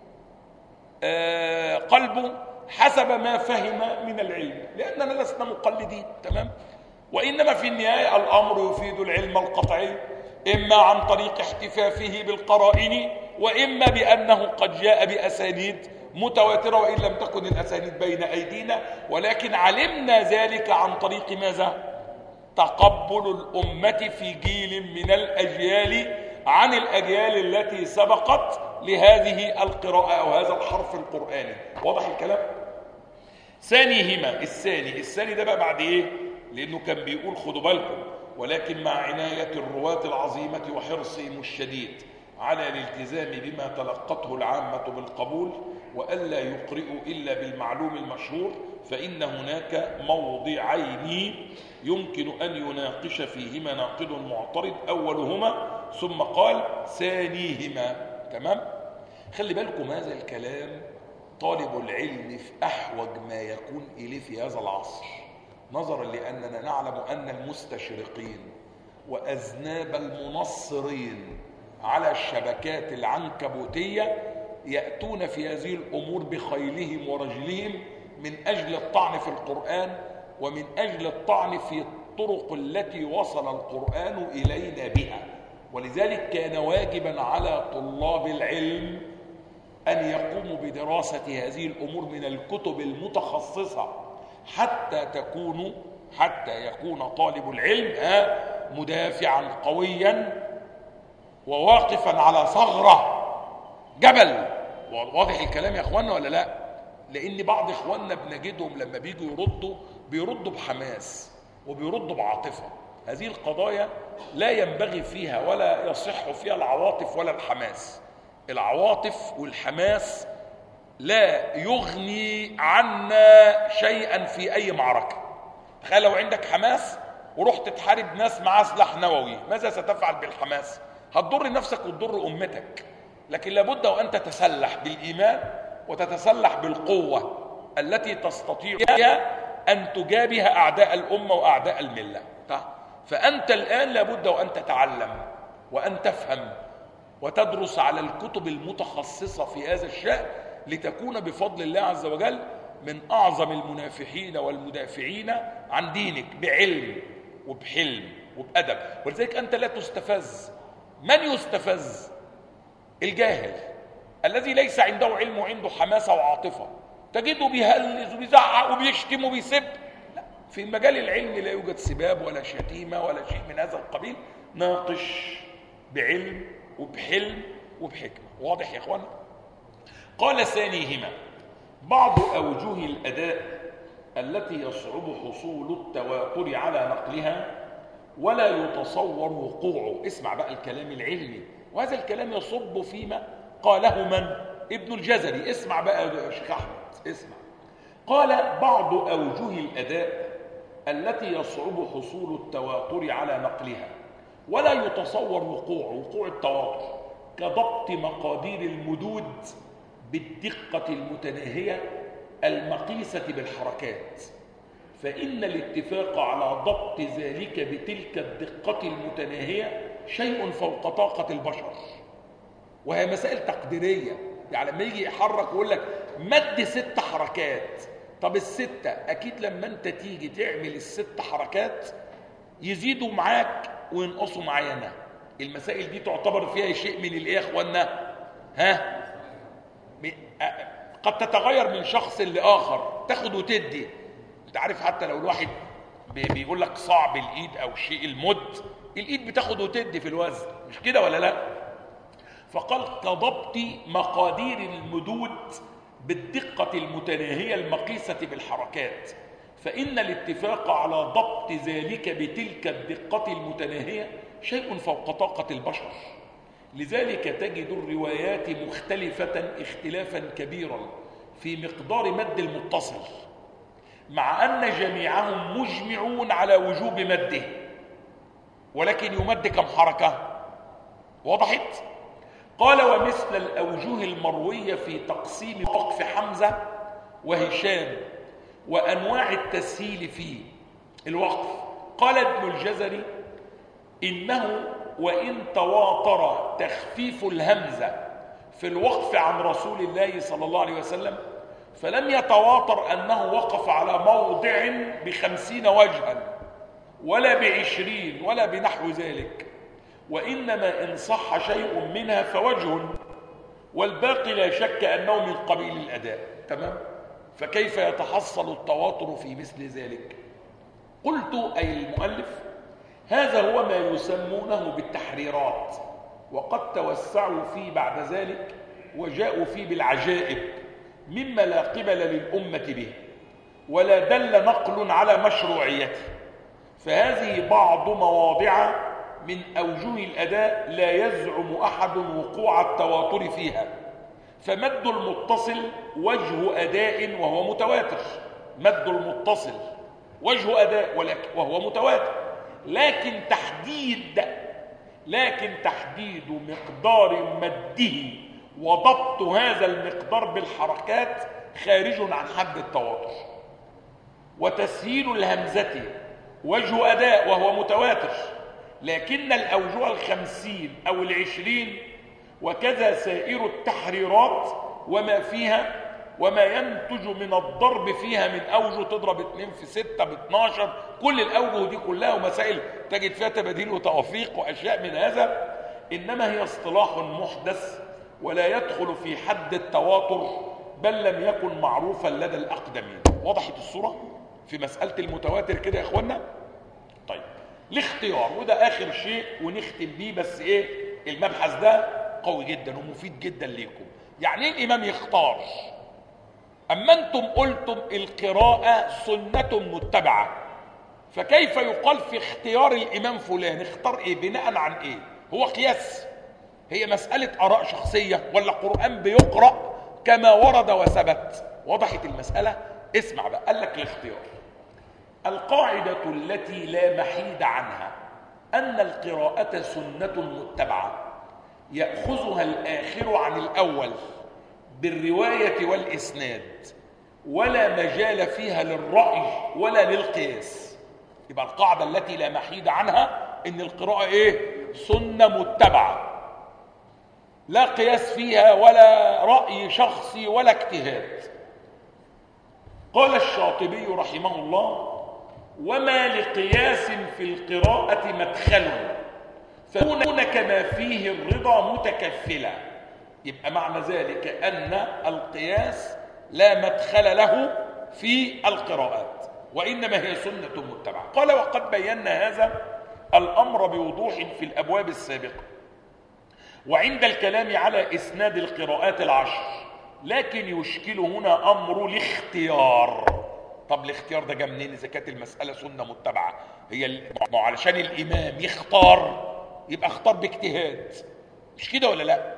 قلبه حسب ما فهم من العلم، لأننا لسنا مقلدين. تمام؟ وإنما في النهاية الأمر يفيد العلم القطعي، إما عن طريق احتفافه بالقرائن، وإما بأنه قد جاء بأسانيد متواترة وإن لم تكن الأسانيد بين أيدينا، ولكن علمنا ذلك عن طريق ماذا؟ تقبل الأمة في جيل من الأجيال عن الأجيال التي سبقت لهذه القراءة أو هذا الحرف القرآني. واضح الكلام؟ ثانيهما، الثاني ده بقى بعد إيه؟ لأنه كان بيقول خدوا بالكم، ولكن مع عناية الرواة العظيمة وحرصهم الشديد على الالتزام بما تلقته العامة بالقبول وألا يقرئوا إلا بالمعلوم المشهور، فإن هناك موضعين يمكن أن يناقش فيهما ناقد معترض، أولهما ثم قال ثانيهما. تمام؟ خلي بالكم هذا الكلام طالب العلم في أحوج ما يكون إليه في هذا العصر، نظرا لأننا نعلم أن المستشرقين وأذناب المنصرين على الشبكات العنكبوتية يأتون في هذه الأمور بخيلهم ورجلهم من أجل الطعن في القرآن ومن أجل الطعن في الطرق التي وصل القرآن إلينا بها. ولذلك كان واجبا على طلاب العلم أن يقوموا بدراسة هذه الأمور من الكتب المتخصصة حتى يكون طالب العلم مدافعا قويا وواقفا على ثغرة جبل. واضح الكلام يا اخوانا ولا لا؟ لان بعض اخواننا بنجدهم لما بيجوا بيردوا بحماس وبيردوا بعاطفة. هذه القضايا لا ينبغي فيها ولا يصح فيها العواطف ولا الحماس. العواطف والحماس لا يغني عنا شيئا في اي معركة. تخيل لو عندك حماس ورحت تحارب ناس معاه سلاح نووي، ماذا ستفعل بالحماس؟ هتضر نفسك وتضر امتك. لكن لابد وان تتسلح بالايمان وتتسلح بالقوة التي تستطيع ان تجابه اعداء الامة واعداء الملة. فانت الان لابد وان تتعلم وان تفهم وتدرس على الكتب المتخصصة في هذا الشأن لتكون بفضل الله عز وجل من أعظم المنافحين والمدافعين عن دينك بعلم وبحلم وبأدب. ولذلك أنت لا تستفز. من يستفز؟ الجاهل الذي ليس عنده علم وعنده حماسة وعاطفة، تجده بيهلز وبيزعق وبيشتم وبيسب. لا، في مجال العلم لا يوجد سباب ولا شتيمة ولا شيء من هذا القبيل. ناقش بعلم وبحلم وبحكمة. واضح يا اخوانا؟ قال ثانيهما بعض أوجه الأداء التي يصعب حصول التواتر على نقلها ولا يتصور وقوعه. اسمع بقى الكلام العلمي، وهذا الكلام يصب فيما قاله من؟ ابن الجزري. اسمع بقى يا شيخ أحمد، اسمع. قال بعض أوجه الأداء التي يصعب حصول التواتر على نقلها ولا يتصور وقوع التواتر كضبط مقادير المدود بالدقة المتناهية المقيسة بالحركات، فإن الاتفاق على ضبط ذلك بتلك الدقة المتناهية شيء فوق طاقة البشر، وهي مسائل تقديرية. يعني لما يجي يحرك ويقول لك مد 6 حركات، طب ال6 أكيد لما أنت تيجي تعمل ال6 حركات يزيدوا معاك وينقصوا معانا. المسائل دي تعتبر فيها شيء من الإيه يا إخوانا؟ قد تتغير من شخص لآخر، تاخد وتدي. انت عارف حتى لو الواحد بيقول لك صعب الإيد أو شيء المد، الإيد بتاخد وتدي في الوزن، مش كده ولا لا؟ فقال كضبط مقادير المدود بالدقة المتناهية المقيسة بالحركات، فإن الاتفاق على ضبط ذلك بتلك الدقة المتناهية شيء فوق طاقة البشر. لذلك تجد الروايات مختلفة اختلافا كبيرا في مقدار مد المتصل، مع أن جميعهم مجمعون على وجوب مده، ولكن يمد كم حركة؟ وضحت؟ قال ومثل الأوجه المروية في تقسيم وقف حمزة وهشام وأنواع التسهيل في الوقف. قال ابن الجزري إنه وإن تواتر تخفيف الهمزة في الوقف عن رسول الله صلى الله عليه وسلم، فلم يتواتر أنه وقف على موضع ب50 وجها ولا ب20 ولا بنحو ذلك، وإنما إن صح شيء منها فوجه، والباقي لا شك أنه من قبيل الأداء. تمام؟ فكيف يتحصل التواتر في مثل ذلك؟ قلت أي المؤلف هذا هو ما يسمونه بالتحريرات، وقد توسعوا فيه بعد ذلك وجاءوا فيه بالعجائب مما لا قبل للأمة به ولا دل نقل على مشروعيته. فهذه بعض مواضع من أوجه الأداء لا يزعم أحد وقوع التواتر فيها. فمد المتصل وجه أداء وهو متواتر، مد المتصل وجه أداء وهو متواتر، لكن تحديد مقدار مده وضبط هذا المقدار بالحركات خارج عن حد التواتر. وتسهيل الهمزة وجه أداء وهو متواتر، لكن الأوجه 50 أو 20 وكذا سائر التحريرات وما فيها وما ينتج من الضرب فيها من أوجه تضرب 2 في 6 ب12، كل الأوجه دي كلها ومسائل تجد فيها تباديل وتوافيق وأشياء من هذا، إنما هي اصطلاح محدث ولا يدخل في حد التواتر، بل لم يكن معروفا لدى الأقدمين. وضحت الصورة في مسألة المتواتر كده يا إخوانا؟ طيب، الاختيار، وده آخر شيء ونختم بيه، بس المبحث ده قوي جدا ومفيد جدا ليكم. يعني ايه الإمام يختار؟ أما أنتم قلتم القراءة سنة متبعة، فكيف يقال في اختيار الإمام فلان اختار بناء عن هو قياس؟ هي مسألة آراء شخصية ولا قرآن بيقرأ كما ورد وثبت؟ وضحت المسألة؟ اسمع بقى. قال لك الاختيار القاعدة التي لا محيد عنها أن القراءة سنة متبعة يأخذها الآخر عن الأول بالرواية والإسناد، ولا مجال فيها للرأي ولا للقياس. يبقى القاعدة التي لا محيد عنها إن القراءة سنة متبعة. لا قياس فيها ولا رأي شخصي ولا اجتهاد. قال الشاطبي رحمه الله: وما لقياس في القراءة مدخل فهنا كما فيه الرضا متكفلا. يبقى معنى ذلك أن القياس لا مدخل له في القراءات، وإنما هي سنة متبعة. قال: وقد بينا هذا الأمر بوضوح في الأبواب السابقة وعند الكلام على إسناد القراءات العشر، لكن يشكل هنا أمر الاختيار. طب الاختيار ده جاء منين إذا كانت المسألة سنة متبعة؟ هي علشان الإمام يختار يبقى اختار باجتهاد، مش كده ولا لا؟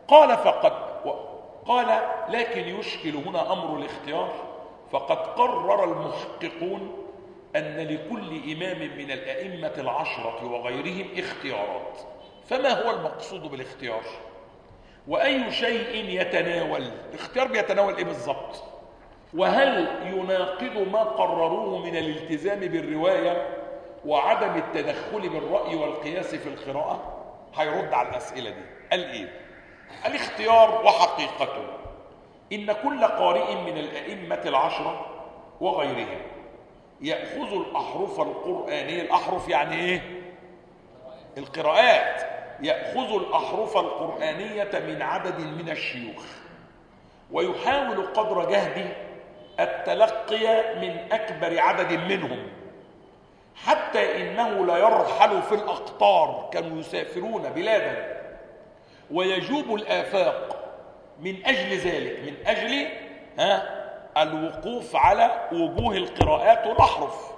قال لكن يشكل هنا أمر الاختيار، فقد قرر المحققون أن لكل إمام من الأئمة العشرة وغيرهم اختيارات. فما هو المقصود بالاختيار؟ وأي شيء يتناول؟ الاختيار بيتناول إيه بالضبط؟ وهل يناقض ما قرروه من الالتزام بالرواية وعدم التدخل بالرأي والقياس في القراءة؟ هيرد على الأسئلة دي. قال إيه؟ الاختيار وحقيقته إن كل قارئ من الأئمة العشرة وغيرهم يأخذ الأحرف القرآنية. الأحرف يعني إيه؟ القراءات. يأخذ الأحرف القرآنية من عدد من الشيوخ ويحاول قدر جهده التلقي من أكبر عدد منهم، حتى إنه لا يرحل في الأقطار، كانوا يسافرون بلادا ويجوب الآفاق من أجل ذلك، من أجل الوقوف على وجوه القراءات والأحرف.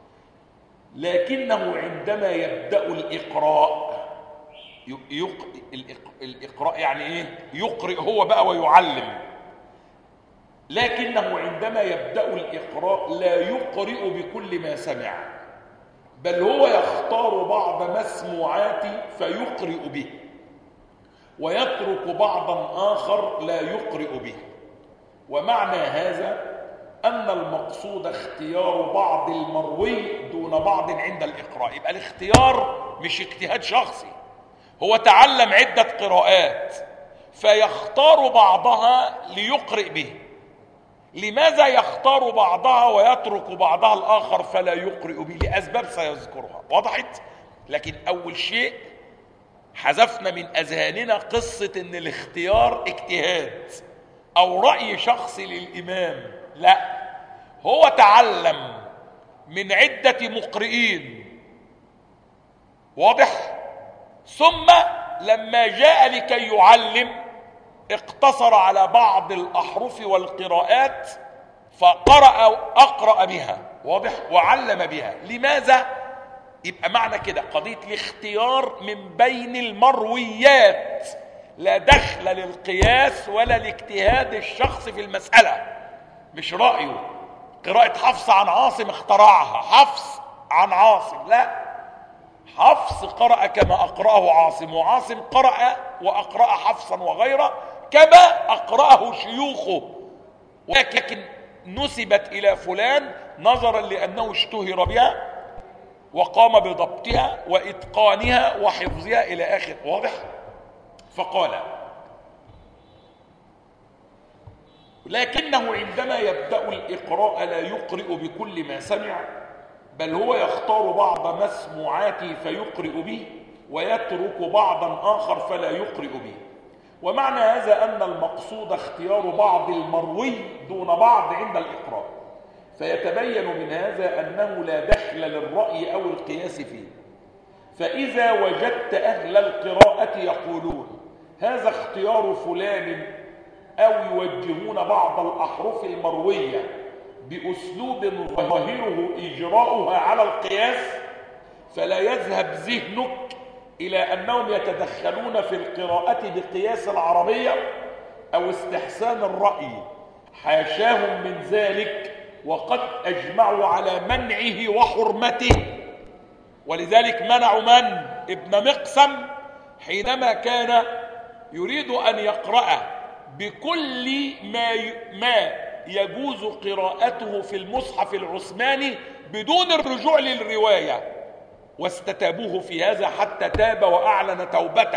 لكنه عندما يبدأ الإقراء، الإقراء يعني إيه؟ يقرئ هو بقى ويعلم. لكنه عندما يبدأ الإقراء لا يقرئ بكل ما سمع، بل هو يختار بعض مسموعاته فيقرئ به، ويترك بعضا آخر لا يقرئ به. ومعنى هذا أن المقصود اختيار بعض المروي دون بعض عند الإقراء. يبقى الاختيار مش اجتهاد شخصي، هو تعلم عدة قراءات فيختار بعضها ليقرئ به. لماذا يختار بعضها ويترك بعضها الآخر فلا يقرئ به؟ لأسباب سيذكرها، وضحت؟ لكن أول شيء حذفنا من أذهاننا قصة إن الاختيار اجتهاد أو رأي شخصي للإمام، لا، هو تعلم من عدة مقرئين، واضح؟ ثم لما جاء لكي يعلم اقتصر على بعض الأحرف والقراءات أقرأ بها، واضح؟ وعلم بها. لماذا؟ يبقى معنى كده قضية الاختيار من بين المرويات، لا دخل للقياس ولا لاجتهاد الشخص في المسألة، مش رأيه. قراءة حفص عن عاصم اخترعها، حفص عن عاصم، لا، حفص قرأ كما أقرأه عاصم، وعاصم قرأ وأقرأ حفصا وغيره كما أقرأه شيوخه، ولكن نسبت إلى فلان نظرا لأنه اشتهر بها وقام بضبطها وإتقانها وحفظها إلى آخر، واضح؟ فقال: لكنه عندما يبدأ الإقراء لا يقرئ بكل ما سمع، بل هو يختار بعض مسموعاته فيقرئ به ويترك بعضا آخر فلا يقرئ به. ومعنى هذا أن المقصود اختيار بعض المروي دون بعض عند الإقراء، فيتبين من هذا أنه لا دخل للرأي أو القياس فيه. فإذا وجدت أهل القراءة يقولون هذا اختيار فلان، أو يوجهون بعض الأحرف المروية بأسلوب ظاهره إجراؤها على القياس، فلا يذهب ذهنك إلى أنهم يتدخلون في القراءة بقياس العربية أو استحسان الرأي، حاشاهم من ذلك، وقد أجمعوا على منعه وحرمته. ولذلك منعوا من؟ ابن مقسم حينما كان يريد أن يقرأ بكل ما يجوز قراءته في المصحف العثماني بدون الرجوع للرواية، واستتابوه في هذا حتى تاب وأعلن توبته.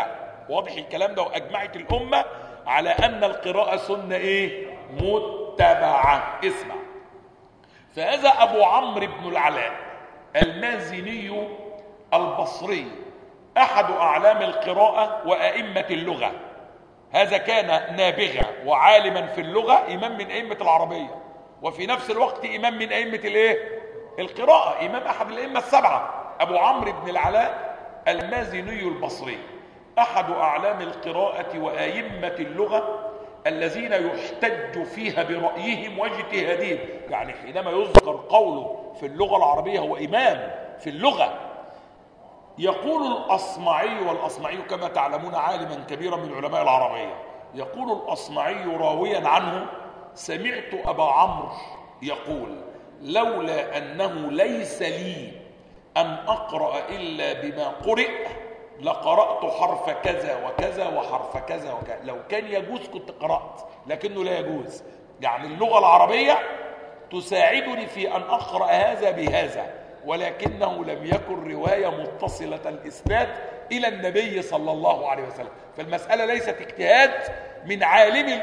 واضح الكلام ده؟ وأجمعت الأمة على أن القراءة سنة إيه؟ متبعة. اسمع، فهذا أبو عمرو بن العلاء المازني البصري أحد أعلام القراءة وأئمة اللغة. هذا كان نابغة وعالما في اللغة، إمام من أئمة العربية، وفي نفس الوقت إمام من أئمة الإيه؟ القراءة، إمام أحد الأئمة السبعة. أبو عمرو بن العلاء المازني البصري أحد أعلام القراءة وأئمة اللغة الذين يحتج فيها برأيهم واجتهادهم. يعني حينما يذكر قوله في اللغة العربية هو إمام في اللغة. يقول الأصمعي، والأصمعي كما تعلمون عالما كبيرا من علماء العربية، يقول الأصمعي راويا عنه: سمعت أبا عمرو يقول: لولا أنه ليس لي أن أقرأ إلا بما قرئ لقرأت حرف كذا وكذا وحرف كذا وكذا. لو كان يجوز كنت قرأت، لكنه لا يجوز. يعني اللغة العربية تساعدني في أن أقرأ هذا بهذا، ولكنه لم يكن رواية متصلة الإسناد إلى النبي صلى الله عليه وسلم. فالمسألة ليست اجتهاد من عالم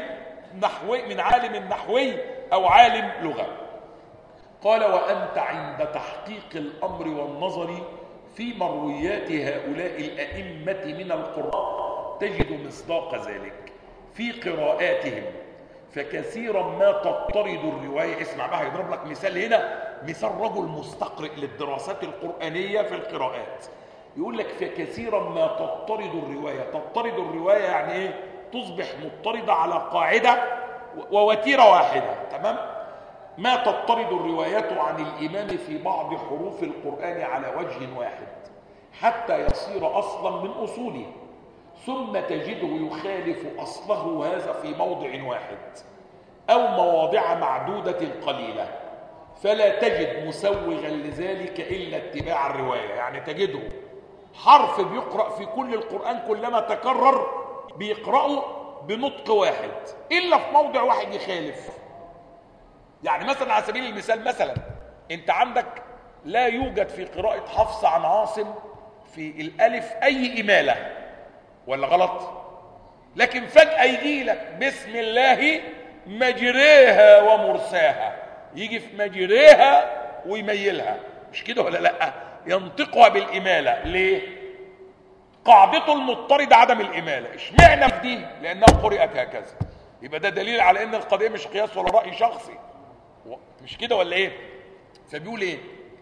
نحوي أو عالم لغة. قال: وأنت عند تحقيق الأمر والنظر في مرويات هؤلاء الأئمة من القراء تجد مصداق ذلك في قراءاتهم، فكثيرا ما تضطرد الرواية. اسمع بقى، يضرب لك مثال هنا، مثال رجل مستقرئ للدراسات القرآنية في القراءات. يقول لك: فكثيرا ما تضطرد الرواية. تضطرد الرواية يعني ايه؟ تصبح مضطردة على قاعدة ووتيرة واحدة. تمام؟ ما تضطرد الروايات عن الإمام في بعض حروف القرآن على وجه واحد حتى يصير أصلا من أصوله، ثم تجده يخالف أصله هذا في موضع واحد أو مواضع معدودة قليلة، فلا تجد مسوغا لذلك إلا اتباع الرواية. يعني تجده حرف بيقرأ في كل القرآن كلما تكرر بيقرأه بنطق واحد، إلا في موضع واحد يخالف. يعني مثلا على سبيل المثال، مثلا انت عندك لا يوجد في قراءة حفص عن عاصم في الألف أي إمالة، ولا غلط؟ لكن فجأة يجي لك بسم الله مجريها ومرساها، يجي في مجريها ويميلها، مش كده ولا لا؟ ينطقها بالإمالة. ليه؟ قاعدته المضطردة عدم الإمالة. اشمعنى في دي؟ لأنها قرئت هكذا. يبقى ده دليل على أن القضية مش قياس ولا رأي شخصي، مش كده ولا ايه؟ فبيقول ايه؟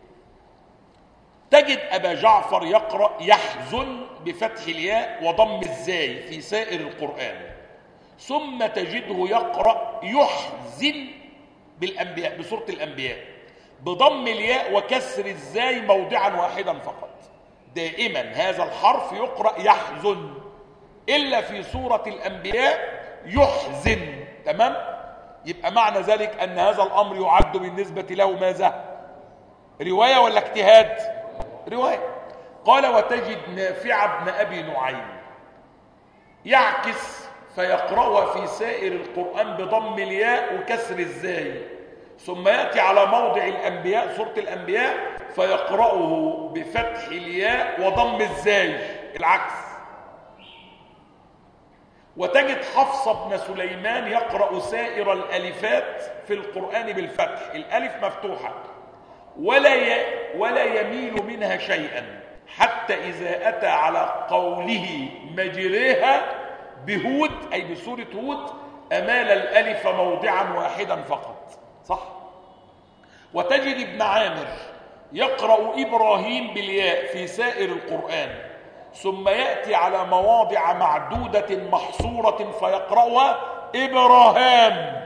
تجد أبا جعفر يقرأ يحزن بفتح الياء وضم الزاي في سائر القرآن، ثم تجده يقرأ يحزن بالأنبياء، بسورة الأنبياء، بضم الياء وكسر الزاي موضعا واحدا فقط. دائما هذا الحرف يقرأ يحزن، إلا في سورة الأنبياء يحزن. تمام؟ يبقى معنى ذلك أن هذا الأمر يعد بالنسبة له ماذا؟ رواية ولا اجتهاد؟ رواية. قال: وتجد نافع بن أبي نعيم يعكس فيقرأها في سائر القرآن بضم الياء وكسر الزاي، ثم يأتي على موضع الأنبياء سورة الأنبياء فيقرأه بفتح الياء وضم الزاي، العكس. وتجد حفص بن سليمان يقرأ سائر الألفات في القرآن بالفتح، الألف مفتوحة ولا يميل منها شيئا، حتى إذا أتى على قوله مجريها بهود أي بسورة هود أمال الألف موضعا واحدا فقط. صح؟ وتجد ابن عامر يقرأ إبراهيم بالياء في سائر القرآن، ثم يأتي على مواضع معدودة محصورة فيقرأها إبراهام.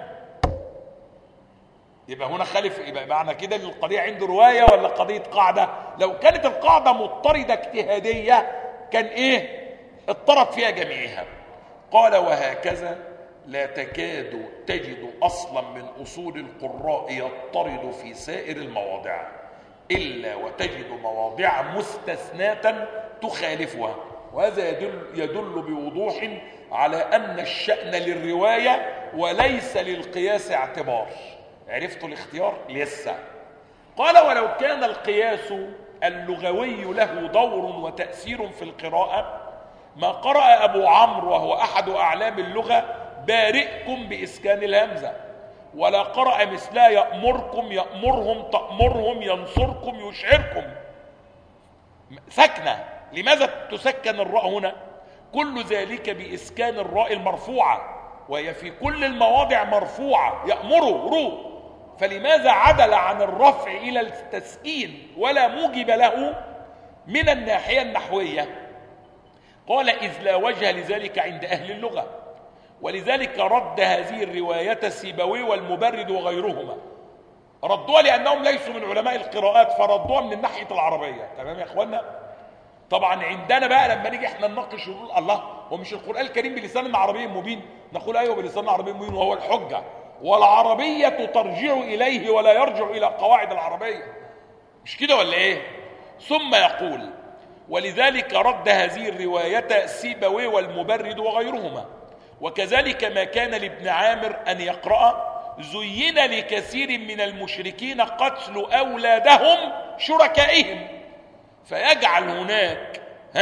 يبقى هنا خالف. يبقى معنى كده ان القضية عنده رواية ولا قضية قاعدة؟ لو كانت القاعدة مضطردة اجتهادية كان ايه؟ اضطرد فيها جميعها. قال: وهكذا لا تكاد تجد أصلا من أصول القراء يضطرد في سائر المواضع، إلا وتجد مواضع مستثناة تخالفها. وهذا يدل بوضوح على أن الشأن للرواية وليس للقياس اعتبار. عرفتوا الاختيار؟ لسه. قال: ولو كان القياس اللغوي له دور وتأثير في القراءة ما قرأ أبو عمرو وهو أحد أعلام اللغة بارئكم بإسكان الهمزة، ولا قرأ مثلا يأمركم يأمرهم تأمرهم ينصركم يشعركم، سكنة. لماذا تسكن الراء هنا؟ كل ذلك بإسكان الراء المرفوعة، وهي في كل المواضع مرفوعة، يأمره رو، فلماذا عدل عن الرفع إلى التسكين ولا موجب له من الناحية النحوية؟ قال إذ لا وجه لذلك عند أهل اللغة، ولذلك رد هذه الرواية سيبويه والمبرد وغيرهما، ردوها لأنهم ليسوا من علماء القراءات، فردوها من الناحية العربية. تمام يا إخوانا؟ طبعا عندنا بقى لما نيجي احنا نناقش ونقول الله هو مش القرآن الكريم بلسان عربي مبين، نقول ايوه بلسان عربي مبين وهو الحجة، والعربية ترجع إليه ولا يرجع إلى قواعد العربية، مش كده ولا ايه؟ ثم يقول ولذلك رد هذه الرواية سيبويه والمبرد وغيرهما، وكذلك ما كان لابن عامر أن يقرأ زين لكثير من المشركين قتل أولادهم شركائهم، فيجعل هناك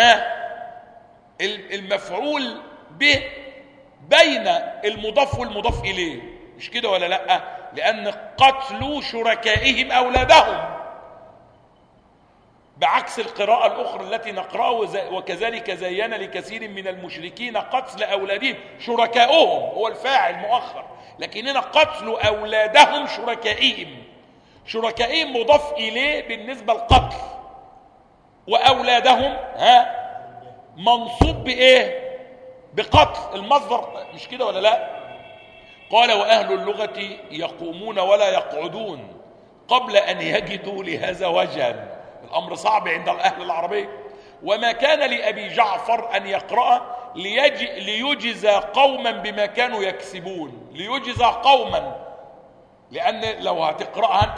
المفعول به بين المضاف والمضاف إليه، مش كده ولا لأ؟ لأن قتلوا شركائهم أولادهم، بعكس القراءة الأخرى التي نقرأه وكذلك زين لكثير من المشركين قتل أولادهم شركائهم، هو الفاعل مؤخر، لكن هنا قتلوا أولادهم شركائهم، شركائهم مضاف إليه بالنسبة للقتل، وأولادهم منصوب بإيه؟ بقتل المصدر، مش كده ولا لا؟ قال وأهل اللغة يقومون ولا يقعدون قبل أن يجدوا لهذا وجها، الأمر صعب عند أهل العربية. وما كان لأبي جعفر أن يقرأ ليجزى قوما بما كانوا يكسبون، ليجزى قوما، لأن لو هتقرأها أنت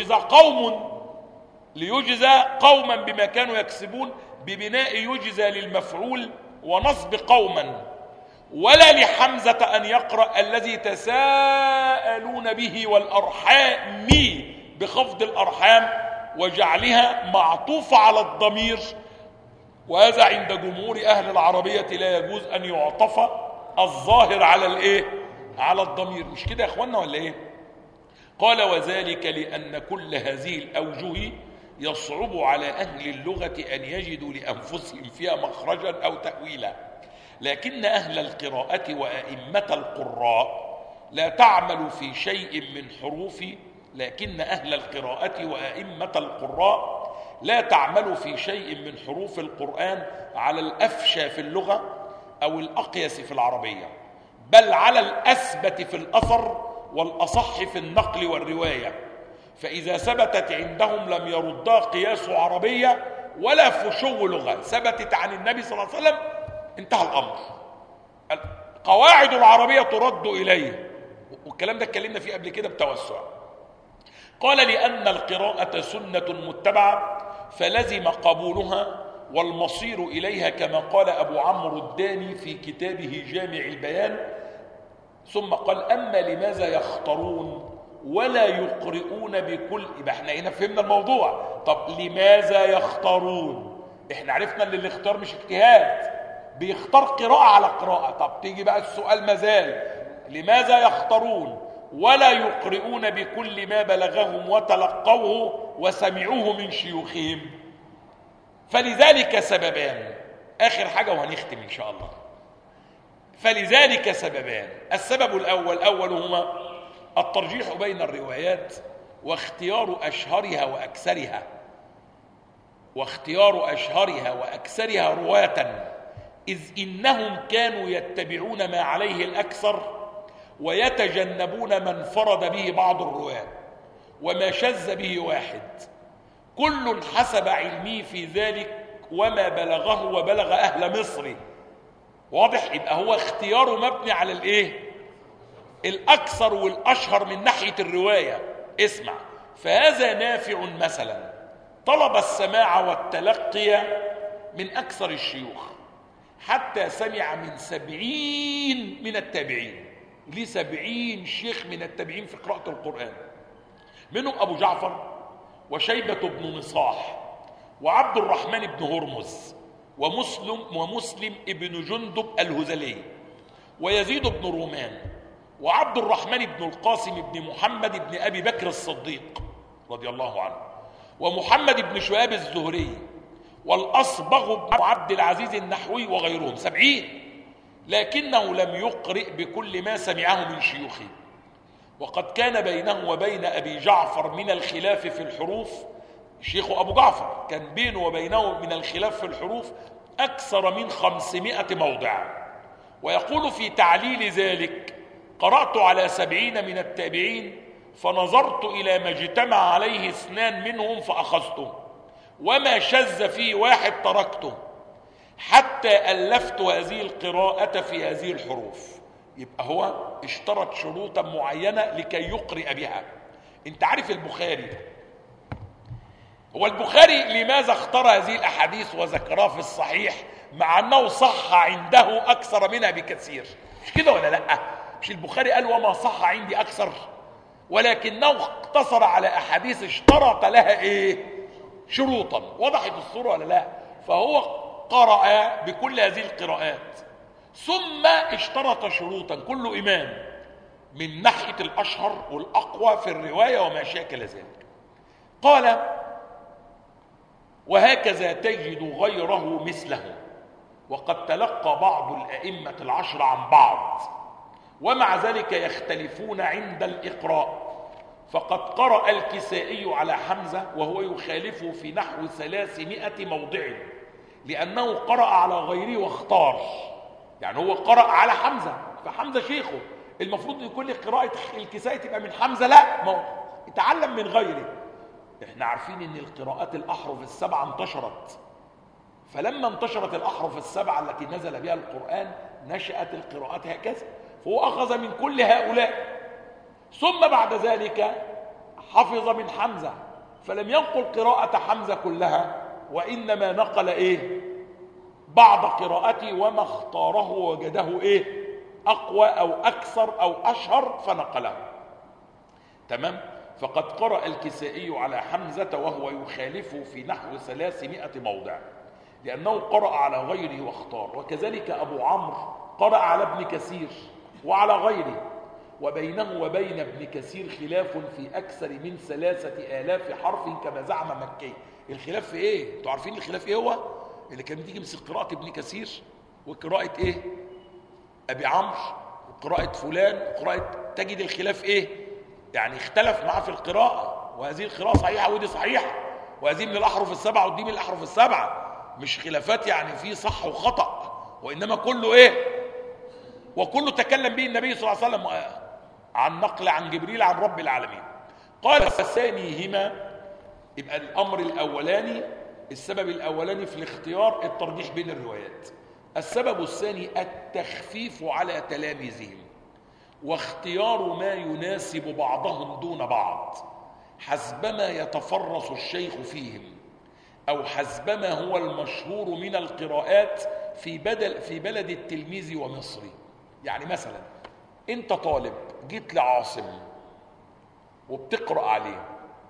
ليجزى قوما بما كانوا يكسبون ببناء يجزى للمفعول ونصب قوما، ولا لحمزة أن يقرأ الذي تساءلون به والأرحام بخفض الأرحام وجعلها معطوفة على الضمير، وهذا عند جمهور أهل العربية لا يجوز أن يعطف الظاهر على الإيه؟ على الضمير، مش كده يا أخوانا ولا إيه؟ قال وذلك لأن كل هذه الأوجه يصعب على أهل اللغة أن يجدوا لأنفسهم فيها مخرجا أو تأويلا، لكن أهل القراءة وأئمة القراء لا تعمل في شيء من حروف لكن أهل القراءة وأئمة القراء لا تعمل في شيء من حروف القرآن على الأفشى في اللغة أو الأقيس في العربية، بل على الأثبت في الأثر والأصح في النقل والرواية، فإذا ثبتت عندهم لم يردها قياس عربية ولا فشو لغة، ثبتت عن النبي صلى الله عليه وسلم انتهى الأمر، القواعد العربية ترد إليه، والكلام ده اتكلمنا فيه قبل كده بتوسع. قال لأن القراءة سنة متبعة فلزم قبولها والمصير إليها كما قال أبو عمرو الداني في كتابه جامع البيان. ثم قال أما لماذا يختارون ولا يقرؤون بكل، يبقى احنا هنا فهمنا الموضوع. طب لماذا يختارون؟ احنا عرفنا ان الاختيار مش اجتهاد، بيختار قراءة على قراءة. طب تيجي بقى السؤال مازال، لماذا يختارون ولا يقرؤون بكل ما بلغهم وتلقوه وسمعوه من شيوخهم؟ فلذلك سببان، آخر حاجة وهنختم إن شاء الله. فلذلك سببان، السبب الأول هما الترجيح بين الروايات واختيار أشهرها وأكثرها رواة، إذ إنهم كانوا يتبعون ما عليه الأكثر ويتجنبون من فرد به بعض الرواة وما شذ به واحد، كل حسب علمه في ذلك وما بلغه وبلغ أهل مصر. واضح؟ يبقى هو اختياره مبني على الايه؟ الأكثر والأشهر من ناحية الرواية. اسمع، فهذا نافع مثلا طلب السماع والتلقي من أكثر الشيوخ حتى سمع من 70 من التابعين، ليه 70 شيخ من التابعين في قراءة القرآن، منهم أبو جعفر وشيبة بن نصاح وعبد الرحمن بن هرمز ومسلم ابن جندب الهذلي، ويزيد بن رومان، وعبد الرحمن بن القاسم بن محمد بن أبي بكر الصديق رضي الله عنه، ومحمد بن شهاب الزهري، والأصبغ بن عبد العزيز النحوي، وغيرهم 70، لكنه لم يقرئ بكل ما سمعه من شيوخه. وقد كان بينه وبين أبي جعفر من الخلاف في الحروف، شيخه أبو جعفر كان بينه وبينه من الخلاف في الحروف أكثر من 500 موضع. ويقول في تعليل ذلك: قرأت على 70 من التابعين، فنظرت إلى ما اجتمع عليه 2 منهم فأخذته، وما شذ فيه 1 تركته، حتى ألفت هذه القراءة في هذه الحروف. يبقى هو اشترط شروطا معينة لكي يقرئ بها. انت عارف البخاري، هو البخاري لماذا اختار هذه الأحاديث وذكرها في الصحيح مع أنه صح عنده أكثر منها بكثير؟ مش كده ولا لأ؟ مش البخاري قال وما صح عندي أكثر؟ ولكنه اقتصر على أحاديث اشترط لها ايه؟ شروطا. وضحت الصورة ولا لا؟ فهو قرأ بكل هذه القراءات، ثم اشترط شروطا كل إمام من ناحية الأشهر والأقوى في الرواية وما شاكل ذلك. قال: وهكذا تجد غيره مثله، وقد تلقى بعض الأئمة 10 عن بعض، ومع ذلك يختلفون عند الإقراء. فقد قرأ الكسائي على حمزة وهو يخالفه في نحو 300 موضع، لأنه قرأ على غيره واختار. يعني هو قرأ على حمزة، فحمزة شيخه، المفروض يكون لك قراءة الكسائي تبقى من حمزة، لا، ما هو يتعلم من غيره. احنا عارفين ان القراءات الأحرف السبعة انتشرت، فلما انتشرت الأحرف السبعة التي نزل بها القرآن نشأت القراءات هكذا، فهو أخذ من كل هؤلاء. ثم بعد ذلك حفظ من حمزة، فلم ينقل قراءة حمزة كلها، وإنما نقل ايه؟ بعض قراءته، وما اختاره وجده ايه؟ أقوى أو أكثر أو أشهر فنقله. تمام؟ فقد قرأ الكسائي على حمزة وهو يخالفه في نحو 300 موضع، لأنه قرأ على غيره واختار. وكذلك أبو عمرو قرأ على ابن كثير وعلى غيره، وبينه وبين ابن كثير خلاف في أكثر من 3000 حرف كما زعم مكي. الخلاف في إيه؟ أنتوا عارفين الخلاف إيه هو؟ اللي كان تيجي مثل قراءة ابن كثير وقراءة إيه؟ أبي عمرو وقراءة فلان وقراءة، تجد الخلاف إيه؟ يعني اختلف معاه في القراءة، وهذه القراءة صحيحة ودي صحيحة، وهذه من الأحرف السبعة ودي من الأحرف السبعة. مش خلافات يعني في صح وخطأ، وإنما كله إيه؟ وكله تكلم به النبي صلى الله عليه وسلم عن نقل عن جبريل عن رب العالمين. قال: ثانيهما، يبقى الأمر الأولاني، السبب الأولاني في الاختيار الترجيح بين الروايات. السبب الثاني التخفيف على تلاميذهم، واختيار ما يناسب بعضهم دون بعض حسبما يتفرس الشيخ فيهم، أو حسبما هو المشهور من القراءات في بلد التلميذ ومصري. يعني مثلا انت طالب جيت لعاصم وبتقرأ عليه،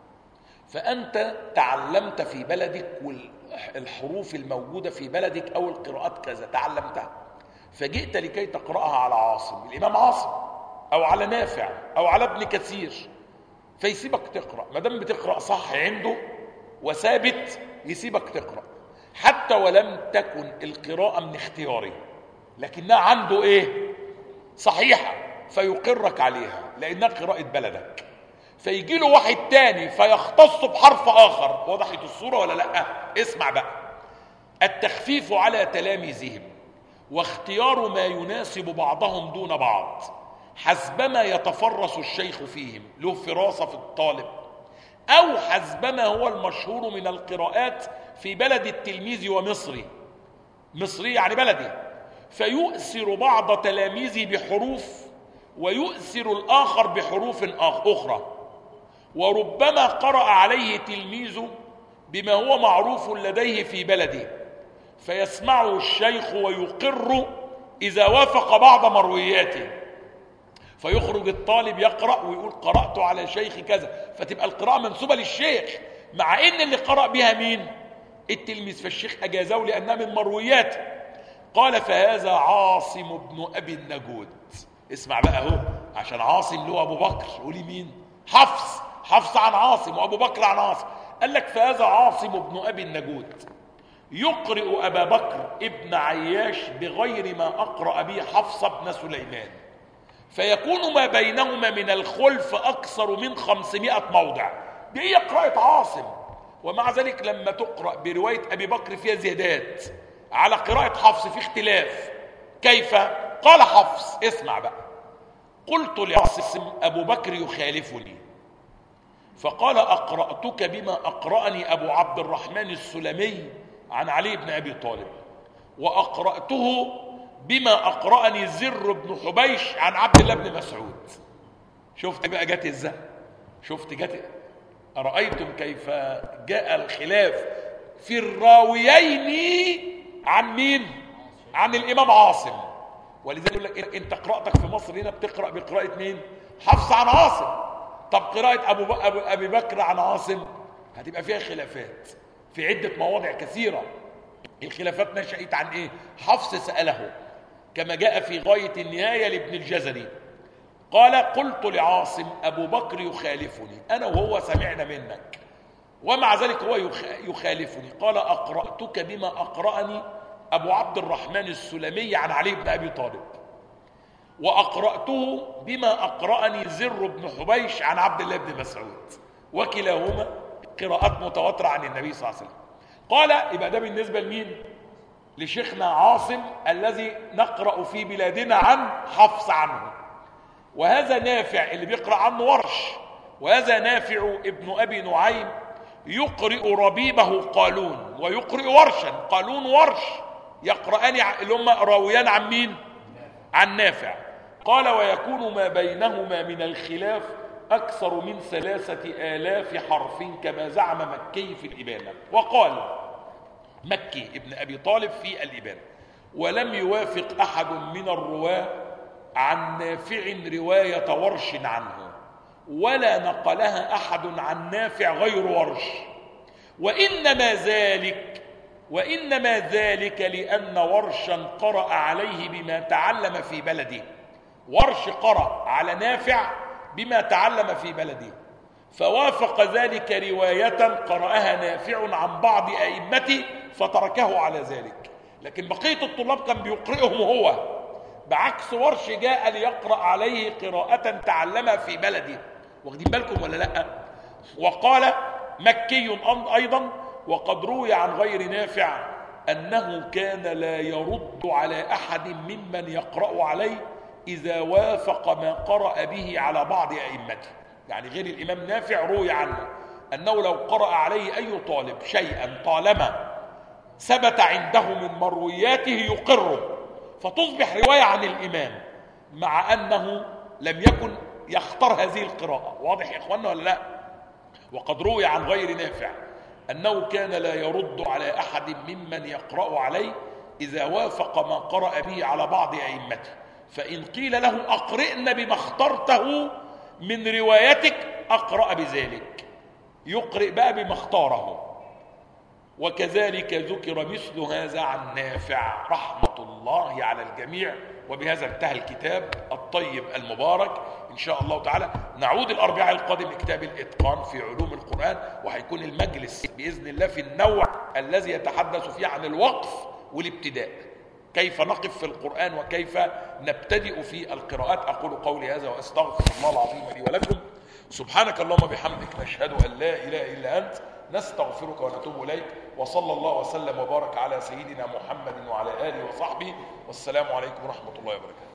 فأنت تعلمت في بلدك والحروف الموجودة في بلدك أو القراءات كذا تعلمتها، فجئت لكي تقرأها على عاصم، الإمام عاصم، أو على نافع، أو على ابن كثير، فيسيبك تقرأ. ما دام بتقرأ صح عنده وثابت يسيبك تقرأ، حتى ولم تكن القراءة من اختياره، لكنها عنده ايه؟ صحيحة، فيقرك عليها لأنها قراءة بلدك. فيجي له واحد تاني فيختص بحرف آخر. وضحت الصورة ولا لا؟ اسمع بقى: التخفيف على تلاميذهم، واختيار ما يناسب بعضهم دون بعض حسبما يتفرس الشيخ فيهم، له فراسة في الطالب، أو حسبما هو المشهور من القراءات في بلد التلميذ ومصري، مصري يعني بلدي، فيؤثر بعض تلاميذه بحروف ويؤثر الآخر بحروف أخرى. وربما قرأ عليه تلميذه بما هو معروف لديه في بلده، فيسمعه الشيخ ويقر إذا وافق بعض مروياته، فيخرج الطالب يقرأ ويقول قرأت على شيخ كذا، فتبقى القراءة منسوبة للشيخ، مع إن اللي قرأ بها مين؟ التلميذ، فالشيخ أجازه لأنها من مروياته. قال فهذا عاصم بن أبي النجود. اسمع بقى اهو، عشان عاصم له أبو بكر، قولي مين؟ حفص عن عاصم وأبو بكر عن عاصم. قال لك فهذا عاصم بن أبي النجود يقرئ أبا بكر ابن عياش بغير ما أقرأ به حفص بن سليمان، فيكون ما بينهما من الخلف أكثر من 500 موضع. دي هي قراءة عاصم، ومع ذلك لما تقرأ برواية أبي بكر فيها زيادات على قراءة حفص في اختلاف. كيف؟ قال حفص، اسمع بقى، قلت لعاصم أبو بكر يخالفني، فقال أقرأتك بما أقرأني أبو عبد الرحمن السلمي عن علي بن أبي طالب، وأقرأته بما أقرأني زر بن حبيش عن عبد الله بن مسعود. شفت بقى جت ازاي؟ شفت جت؟ أرأيتم كيف جاء الخلاف في الراويين عن مين؟ عن الإمام عاصم. ولذلك يقول لك انت قراءتك في مصر هنا بتقرأ بقراءة مين؟ حفص عن عاصم. طب قراءة أبي بكر عن عاصم هتبقى فيها خلافات في عدة مواضع كثيرة. الخلافات نشأت عن ايه؟ حفص سأله كما جاء في غاية النهاية لابن الجزري، قال قلت لعاصم أبو بكر يخالفني، أنا وهو سمعنا منك، ومع ذلك هو يخالفني. قال أقرأتك بما أقرأني أبو عبد الرحمن السلمي عن علي بن أبي طالب، وأقرأته بما أقرأني زر بن حبيش عن عبد الله بن مسعود، وكلاهما قراءات متواترة عن النبي صلى الله عليه وسلم. قال يبقى ده بالنسبة لمين؟ لشيخنا عاصم الذي نقرأ في بلادنا عن حفص عنه. وهذا نافع اللي بيقرأ عنه ورش، وهذا نافع ابن أبي نعيم يقرئ ربيبه قالون ويقرئ ورشا. قالون ورش يقرأان اللي هم راويان عن مين؟ عن نافع. قال ويكون ما بينهما من الخلاف أكثر من 3000 حرف كما زعم مكي في الإبانة. وقال مكي ابن أبي طالب في الإبانة ولم يوافق أحد من الرواة عن نافع رواية ورش عنه، ولا نقلها أحد عن نافع غير ورش، وإنما ذلك لأن ورشا قرأ عليه بما تعلم في بلده. ورش قرأ على نافع بما تعلم في بلده، فوافق ذلك رواية قرأها نافع عن بعض أئمته فتركه على ذلك، لكن بقية الطلاب كان بيقرئهم هو، بعكس ورش جاء ليقرأ عليه قراءة تعلمها في بلده. واخدين بالكم ولا لا؟ وقال مكي أيضا وقد روي عن غير نافع أنه كان لا يرد على أحد ممن يقرأ عليه إذا وافق ما قرأ به على بعض أئمته. يعني غير الإمام نافع روي عنه أنه لو قرأ عليه أي طالب شيئا طالما ثبت عنده من مروياته يقره، فتصبح رواية عن الإمام مع أنه لم يكن يختار هذه القراءة. واضح يا إخواننا ولا لا؟ وقد روي عن غير نافع أنه كان لا يرد على أحد ممن يقرأ عليه إذا وافق ما قرأ به على بعض أئمته، فإن قيل له أقرئنا بما اخترته من روايتك أقرأ بذلك، يقرئ بقى بما اختاره. وكذلك ذكر مثل هذا عن نافع رحمة الله على الجميع. وبهذا انتهى الكتاب الطيب المبارك. إن شاء الله تعالى نعود الأربعاء القادم لكتاب الإتقان في علوم القرآن، وهيكون المجلس بإذن الله في النوع الذي يتحدث فيه عن الوقف والابتداء، كيف نقف في القرآن وكيف نبتدئ في القراءات. أقول قولي هذا وأستغفر الله العظيم لي ولكم. سبحانك اللهم بحمدك نشهد أن لا إله إلا أنت نستغفرك ونتوب إليك. وصلى الله وسلم وبارك على سيدنا محمد وعلى آله وصحبه، والسلام عليكم ورحمة الله وبركاته.